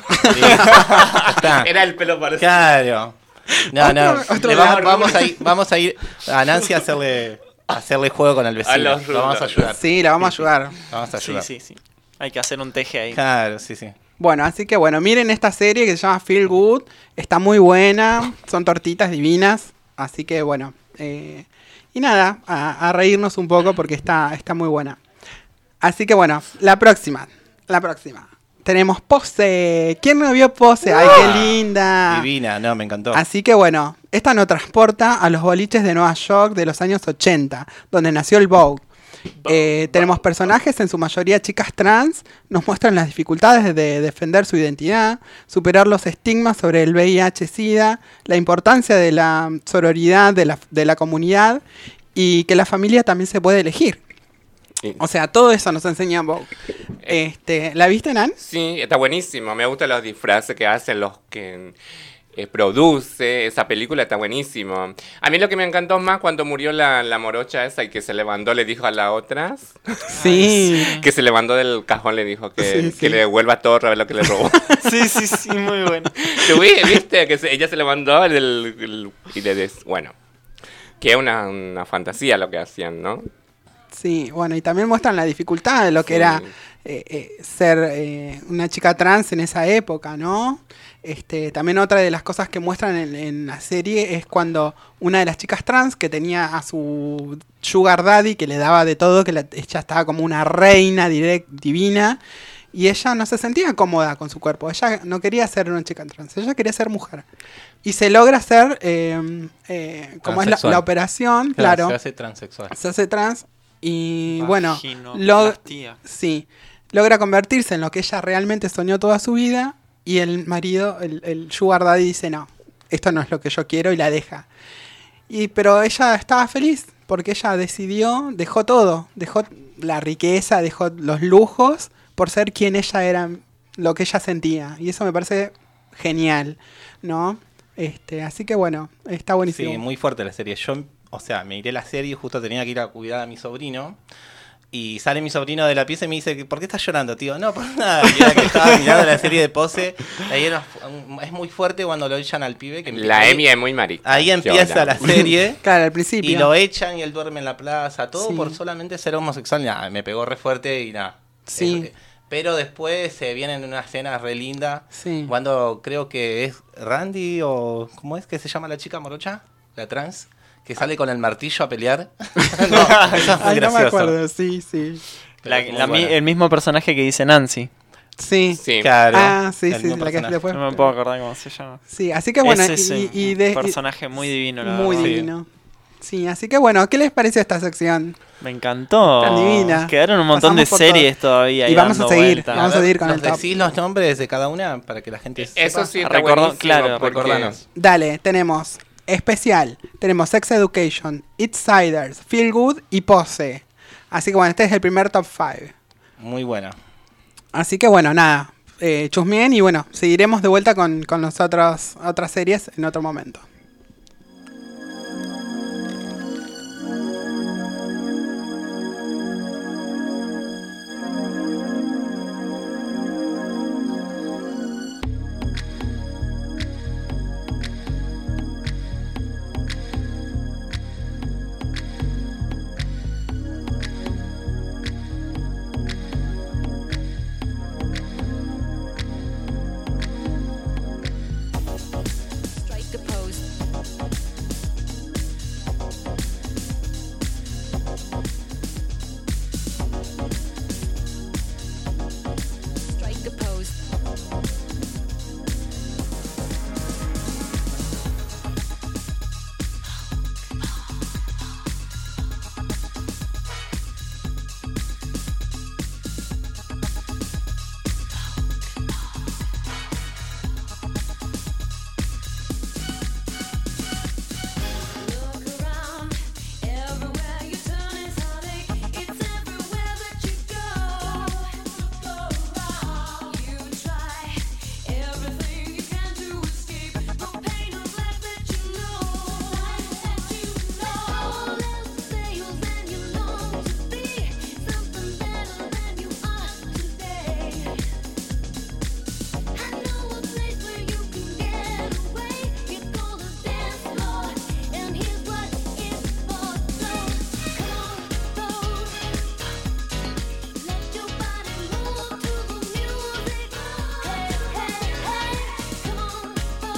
Era el pelo parecido. Claro. No, vamos a ir a Nancy a hacerle juego con el vecino. Lo vamos a ayudar. Sí, la vamos a ayudar. Vamos a ayudar. Sí. Hay que hacer un teje ahí. Claro, sí. Bueno, así que bueno, miren esta serie que se llama Feel Good. Está muy buena, son tortitas divinas. Así que bueno, y nada, a reírnos un poco porque está muy buena. Así que bueno, la próxima. Tenemos Pose. ¿Quién no vio Pose? ¡Ay, qué linda! Divina, no, me encantó. Así que bueno, esta nos transporta a los boliches de Nueva York de los años 80, donde nació el Vogue. Tenemos personajes, en su mayoría chicas trans, nos muestran las dificultades de defender su identidad, superar los estigmas sobre el VIH-Sida, la importancia de la sororidad de la comunidad y que la familia también se puede elegir. O sea, todo eso nos enseña Vogue. ¿La viste, Nan? Sí, está buenísimo. Me gustan los disfraces que hacen los que produce. Esa película está buenísimo. A mí lo que me encantó más cuando murió la morocha esa y que se levantó, le dijo a las otras. Sí. Que se levantó del cajón, le dijo que le devuelva todo a ver lo que le robó. Sí, muy bueno. ¿Viste? Que ella se levantó bueno, que es una fantasía lo que hacían, ¿no? Sí, bueno, y también muestran la dificultad de lo que era ser una chica trans en esa época, ¿no? También otra de las cosas que muestran en la serie es cuando una de las chicas trans que tenía a su sugar daddy, que le daba de todo, que ella estaba como una reina divina, y ella no se sentía cómoda con su cuerpo. Ella no quería ser una chica trans, ella quería ser mujer. Y se logra hacer, como es la operación, claro. Se hace transexual. Se hace trans. Y sí, logra convertirse en lo que ella realmente soñó toda su vida. Y el marido, el sugar daddy, dice no, esto no es lo que yo quiero, y la deja. Pero ella estaba feliz porque ella dejó todo, dejó la riqueza, dejó los lujos por ser quien ella era, lo que ella sentía. Y eso me parece genial, ¿no? Así que bueno, está buenísimo. Sí, muy fuerte la serie. Yo, me miré la serie y justo tenía que ir a cuidar a mi sobrino. Y sale mi sobrino de la pieza y me dice, ¿por qué estás llorando, tío? No, por nada. Y era que estaba mirando la serie de Pose. Ahí es muy fuerte cuando lo echan al pibe. La Emi es muy marica. Ahí empieza la serie. Claro, al principio. Y lo echan y él duerme en la plaza. Todo por solamente ser homosexual. Nada, me pegó re fuerte y nada. Sí. Pero después se vienen una escena re linda. Sí. Cuando creo que es Randy o... ¿Cómo es que se llama la chica morocha? La trans. Que sale con el martillo a pelear. No, eso es muy gracioso. No me acuerdo, sí. El mismo personaje que dice Nancy. Sí. Claro. Ah, sí, El sí, mismo la que personaje. después. No me puedo acordar cómo se llama. Sí, así que bueno, Es y un personaje muy divino, la muy verdad. divino. Sí, así que bueno, ¿qué les pareció esta sección? Me encantó. Tan divina. Quedaron un montón de Pasamos por series todo. todavía. Y ahí vamos a dando seguir, vueltas. vamos a seguir con ¿Nos el top. decís los nombres de cada una para que la gente sepa? Eso sí está Recordó- buenísimo. claro, porque- recordanos. Dale, tenemos especial, tenemos Sex Education, Outsiders, Feel Good y Pose. Así que bueno, este es el primer top 5. Muy buena. Así que bueno, nada, chusmien y bueno, seguiremos de vuelta con nosotros otras series en otro momento. Strike a pose. Strike a pose. Look around, everywhere you turn is heartache. It's everywhere that you go. You try everything you can to escape the pain of life that you know. All else fails and you long to be something better than you are today. I know a place where you can get away. It's called a dance floor, and here's what it's for. So come on, go. Let your body move to the music. Hey, hey, hey. Come on, go.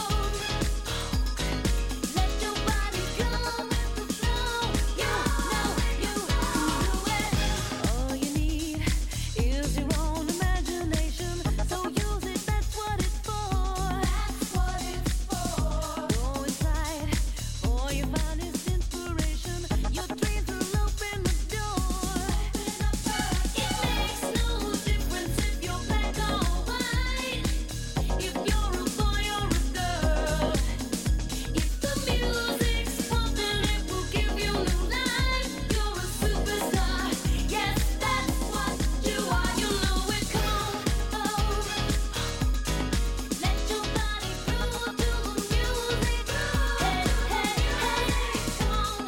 Let your body go with the flow. You know you do it. All you need is your own imagination. So use it. That's what it's for. That's what it's for. Go inside for your finest inspiration. Your dreams will open the door. It makes no difference if you're black or white, if you're a boy or a girl. If the music's pumping, it will give you new life. You're a superstar. Yes, that's what you are. You know it. Come on, let your body groove to the music. Hey, hey, hey. Come on,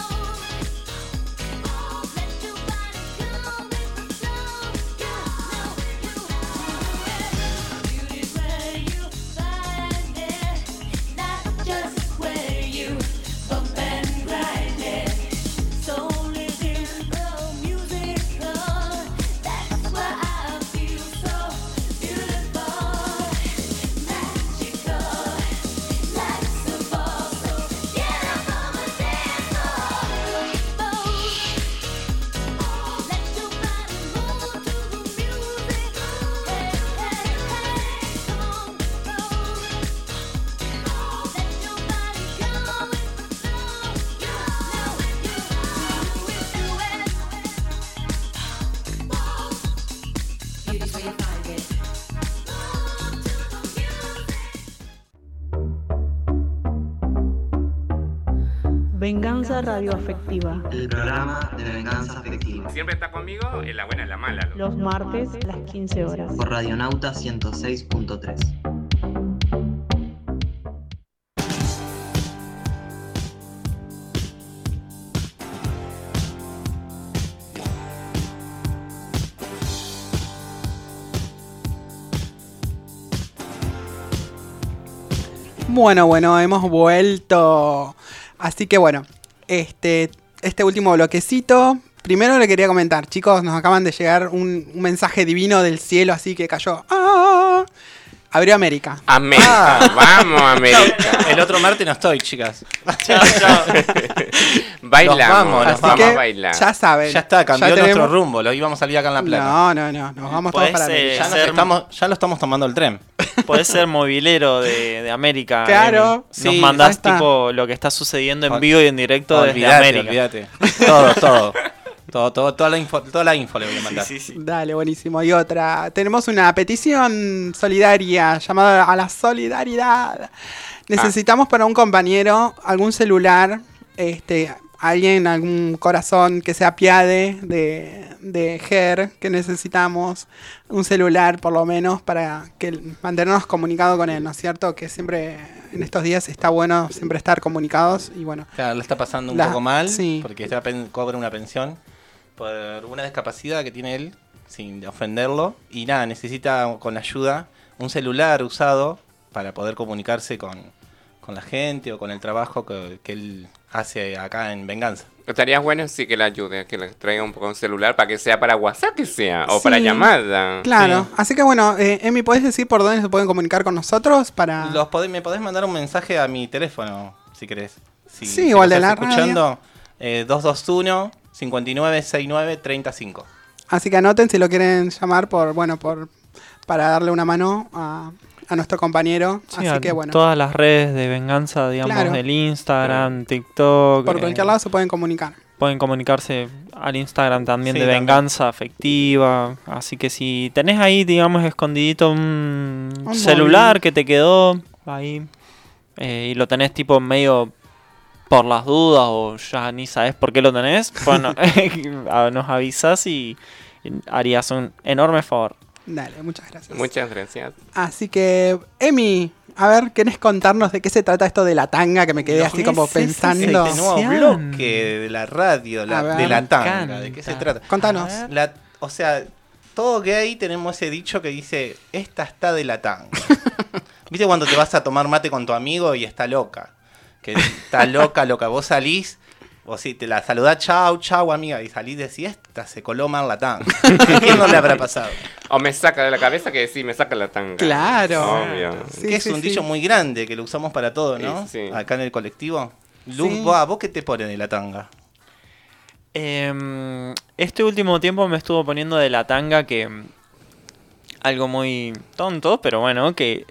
let your body go with the flow. You know you do it. Beauty's where you find it, not just where you bump and grind it. Soul is in the music. That's why I feel so beautiful, magical, like the ball. So get up on the dance floor. Let your body move to the music. Hey, hey, hey. Come on, go. Let your body go with the flow. You know it. You do it. Beauty's where you find it. Move to the music. Venganza radioafectiva. El programa de venganza afectiva. Siempre está conmigo en la buena y la mala. loco. Los martes a las 15 horas. Por Radionauta 106.3. Bueno, hemos vuelto. Así que bueno, este último bloquecito. Primero le quería comentar, chicos, nos acaban de llegar un mensaje divino del cielo, así que cayó. ¡Ah! Abrió América. América, vamos América. El otro martes no estoy, chicas. Chao, chao. Bailamos, Así vamos que a bailar. ya saben. Ya está, cambió tenemos- nuestro rumbo. Lo íbamos a salir acá en La Plata. No, nos vamos todos Podés, para América. Ya lo estamos tomando el tren. Podés ser movilero de América. Claro. Emi. Nos Sí, ahí mandás está. tipo lo que está sucediendo en vivo y en directo desde Olvídate, América. olvídate. Todo, toda la info le voy a mandar. Dale, buenísimo. Y otra. Tenemos una petición solidaria llamada a la solidaridad. Necesitamos para un compañero algún celular, alguien, algún corazón que se apiade de Ger, que necesitamos un celular por lo menos para que mantenernos comunicados con él, ¿no es cierto? Que siempre en estos días está bueno siempre estar comunicados y bueno. Claro, le está pasando un La- poco mal sí. porque cobra una pensión por una discapacidad que tiene él, sin ofenderlo. Y nada, necesita con ayuda un celular usado para poder comunicarse con la gente o con el trabajo que él hace acá en Venganza. Estaría bueno sí que le ayude, que le traiga un poco un celular para que sea para WhatsApp que sea, o Sí. para llamada. Claro, Sí. así que bueno, Emi, ¿podés decir por dónde se pueden comunicar con nosotros? Para... Me podés mandar un mensaje a mi teléfono, si querés. Sí, igual lo de la estás escuchando, 221-5969-35. Así que anoten si lo quieren llamar para darle una mano a nuestro compañero. Sí, Así que bueno, todas las redes de Venganza, digamos, Claro. del Instagram, TikTok. por cualquier lado se pueden comunicar. Pueden comunicarse al Instagram también Sí, de también. Venganza Afectiva. Así que si tenés ahí, digamos, escondidito un Un celular móvil. que te quedó ahí y lo tenés tipo medio por las dudas o ya ni sabes por qué lo tenés, bueno, nos avisas y harías un enorme favor. Dale, muchas gracias. Muchas gracias. Así que, Emi, a ver, ¿querés contarnos de qué se trata esto de la tanga? Que me quedé así como pensando. Este nuevo bloque de la radio, A ver. de la Me tanga, encanta. ¿de qué se trata? Contanos. O sea, todo gay tenemos ese dicho que dice, esta está de la tanga. ¿Viste cuando te vas a tomar mate con tu amigo y está loca? Que está loca, vos salís, o si te la saludás, chau, amiga, y salís de siesta, se coló mal la tanga. ¿A quién no le habrá pasado? O me saca de la cabeza que sí, me saca la tanga. Claro. Obvio. Sí, que es sí, un sí. dicho muy grande, que lo usamos para todo, ¿no? Sí, sí. Acá en el colectivo. Luz, Sí. ¿vos qué te pone de la tanga? Este último tiempo me estuvo poniendo de la tanga que algo muy tonto, pero bueno, que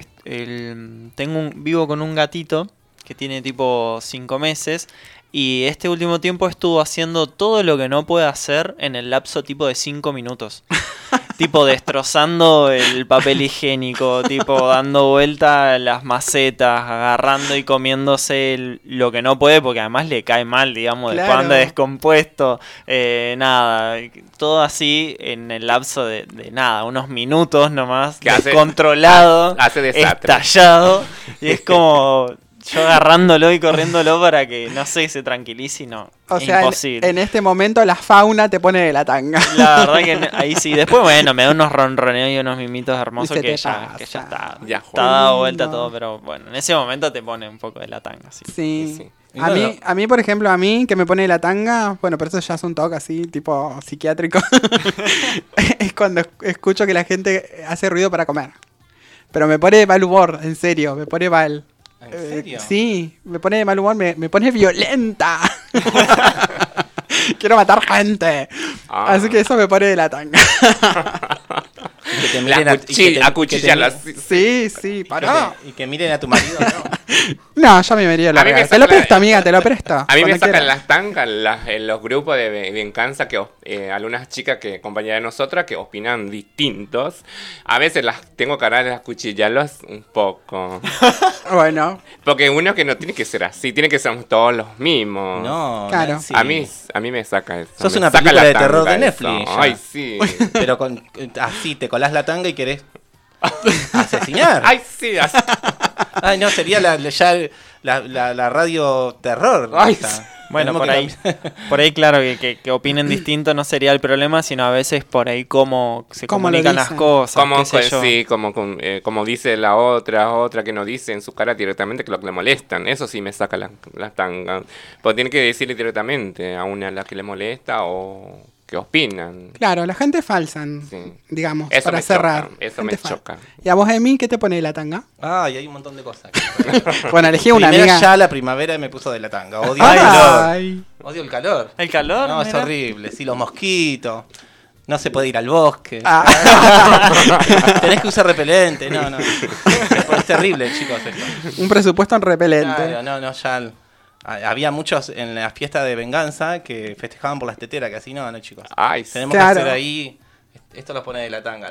vivo con un gatito que tiene tipo 5 meses y este último tiempo estuvo haciendo todo lo que no puede hacer en el lapso tipo de 5 minutos. Tipo destrozando el papel higiénico, tipo dando vuelta a las macetas, agarrando y comiéndose lo que no puede porque además le cae mal, digamos, después Claro. anda descompuesto, nada, todo así en el lapso de nada, unos minutos nomás, Que hace- descontrolado, hace desastre. estallado, y es como yo agarrándolo y corriéndolo para que, no sé, se tranquilice y no, O sea, imposible. en este momento la fauna te pone de la tanga. La verdad que ahí sí. Después, bueno, me da unos ronroneos y unos mimitos hermosos Y se que te ya pasa. está. Ya Está fue. dado vuelta Lindo. todo, pero bueno, en ese momento te pone un poco de la tanga, sí. Sí. Sí. Y A bueno. mí, por ejemplo, que me pone de la tanga, bueno, pero eso ya es un toque así, tipo psiquiátrico. Es cuando escucho que la gente hace ruido para comer. Pero me pone de mal humor, en serio, me pone mal. ¿En serio? Sí, me pone de mal humor, me pone violenta. Quiero matar gente. Ah. Así que eso me pone de la tanga. Que te La miren a- y que te- acuchillarla. Sí, sí, y que pará. te- y que miren a tu marido, ¿no? No, yo me vería la A mí me real. Te lo saca- presto, amiga, te lo presto. A mí me Cuando sacan quieras. las tangas en los grupos de venganza que algunas chicas que compañeras de nosotras que opinan distintos. A veces las tengo ganas de acuchillarlos un poco. Bueno, Porque uno que no tiene que ser así, tiene que ser todos los mismos. No, Claro. Nancy. A mí me saca eso. Sos me una saca película la de terror tanga de eso. Netflix, ya. Ay, sí. Pero así te colás la tanga y querés asesinar. Ay, sí. así. Ay, no, sería la radio terror. Ay, esta. sí. Bueno, Tenemos por que por ahí claro, que opinen distinto no sería el problema, sino a veces por ahí cómo se Cómo lo comunican las dicen. cosas, Como, qué sé yo. sí, como dice la otra que no dice en su cara directamente que lo que le molestan. Eso sí me saca la tanga. Porque tiene que decirle directamente a una a la que le molesta o que opinan. Claro, la gente falsa, digamos, Eso para me cerrar. choca, eso Gente me falsa. choca. ¿Y a vos, Emi, qué te pone de la tanga? Ay, hay un montón de cosas. Bueno, elegí una Primero amiga. ya la primavera me puso de la tanga. Odio Ay. el calor. Odio el calor. ¿El calor? No, es Mira. horrible. Sí, los mosquitos. No se puede ir al bosque. Tenés que usar repelente. No. Es terrible, chicos, esto. Un presupuesto en repelente. Claro, no, ya. Había muchos en la fiesta de venganza que festejaban por las teteras, que así no, chicos. Ay, tenemos claro. que hacer ahí. Esto lo pone de la tanga.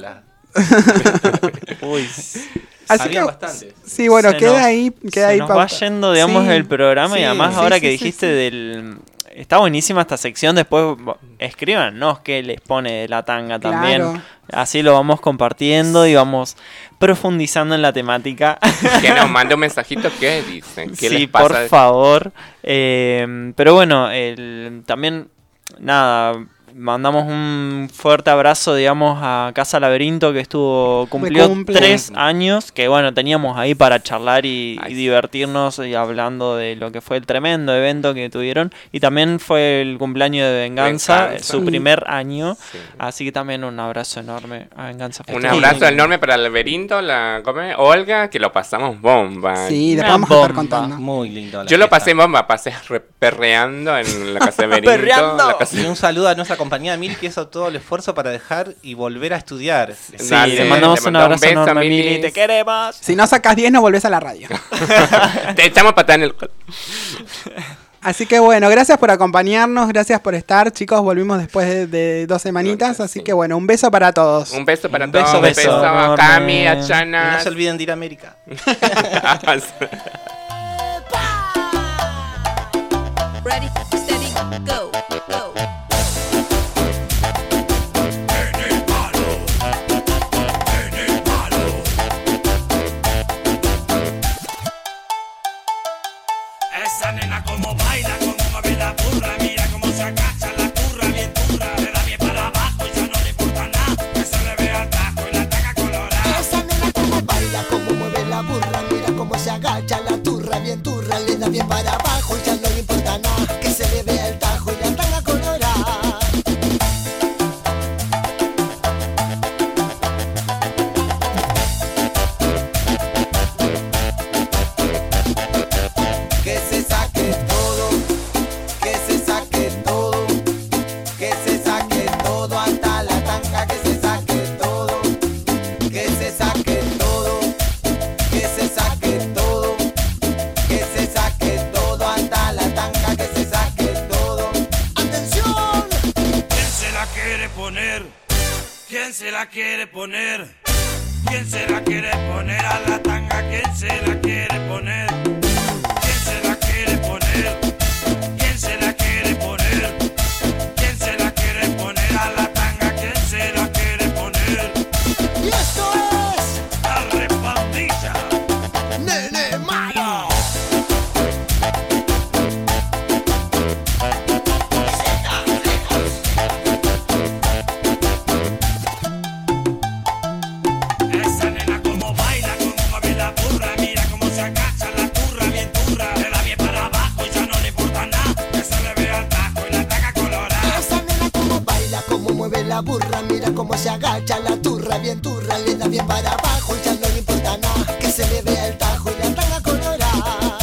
Uy. Así Había que, bastantes. sí, bueno, Se queda nos- ahí, queda se ahí nos va pauta. yendo, digamos, Sí, el programa y sí, además sí, ahora sí, que sí, dijiste sí. del... Está buenísima esta sección, después escríbanos qué les pone de la tanga también. Claro. Así lo vamos compartiendo y vamos profundizando en la temática. Que nos mande un mensajito, ¿qué dicen? ¿Qué Sí, les pasa? por favor. Pero bueno, también, nada, mandamos un fuerte abrazo, digamos, a Casa Laberinto, que cumplió cumple. 3 años, que bueno, teníamos ahí para charlar y divertirnos y hablando de lo que fue el tremendo evento que tuvieron. Y también fue el cumpleaños de Venganza, Venganza. su primer año. Así que también un abrazo enorme a Venganza Un Festival. abrazo enorme para el laberinto, Olga, que lo pasamos bomba. Sí, después vamos a estar contando. Muy lindo. Yo lo pasé bomba, pasé perreando en la casa de laberinto. Perreando. la casa- Y un saludo a nuestra compañera Mil, que hizo todo el esfuerzo para dejar y volver a estudiar. Sí, Dale, le mandamos le un mando un abrazo beso, enorme, Milis. Mili, te queremos. Si no sacas 10, no volvés a la radio. Te echamos patada en el... Así que bueno, gracias por acompañarnos, gracias por estar. Chicos, volvimos después de 2 semanitas. Así que bueno, un beso para todos. Un beso para Un todos. beso, Un beso beso a enorme. Cami, a Y Chana. no se olviden de ir a América. Ready, steady, go, go. Esa nena como baila, como mueve la burra, mira cómo se agacha la curra, bien turra, le da bien para abajo y ya no le importa nada, que se le vea el tajo y la taca colorada. Esa nena como baila, como mueve la burra, mira cómo se agacha la turra, le da bien para abajo y ya no le importa nada, que se le vea el tajo y la tanga colorada. Que se saque todo, que se saque todo, que se saque todo hasta la tanga, que se saque todo, que se saque todo, que se saque todo, que se saque todo hasta la tanga, que se saque todo. ¡Atención! ¿Quién se la quiere poner? ¿Quién se la quiere poner? ¿Quién se la quiere poner a la tanga? ¿Quién se la quiere poner? ¿Quién se la quiere poner? ¿Quién se la quiere poner? ¿Quién se la quiere poner a la tanga? ¿Quién se la quiere poner? Y esto es La repandilla. Nene Malo. Esa nena como baila, como mueve la burra, mira cómo se agacha la turra, bien turra, le da bien para abajo y ya no le importa nada, que se le vea el tajo y la taca colorada. Esa nena como baila, como mueve la burra, mira cómo se agacha la turra, bien turra, le da bien para abajo y ya no le importa nada, que se le vea el tajo y la tanga colorada.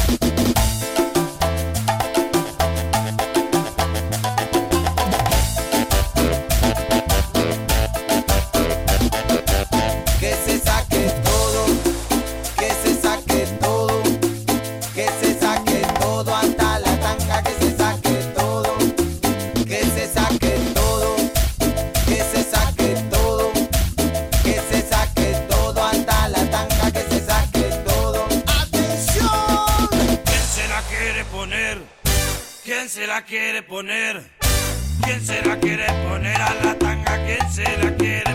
Que se saque todo, que se saque todo, que se saque todo hasta la tanga, que se saque todo, que se saque todo, que se saque todo, que se saque todo hasta la tanga, que se saque todo. ¡Atención! ¿Quién se la quiere poner? ¿Quién se la quiere poner? ¿Quién se la quiere poner a la tanga? ¿Quién se la quiere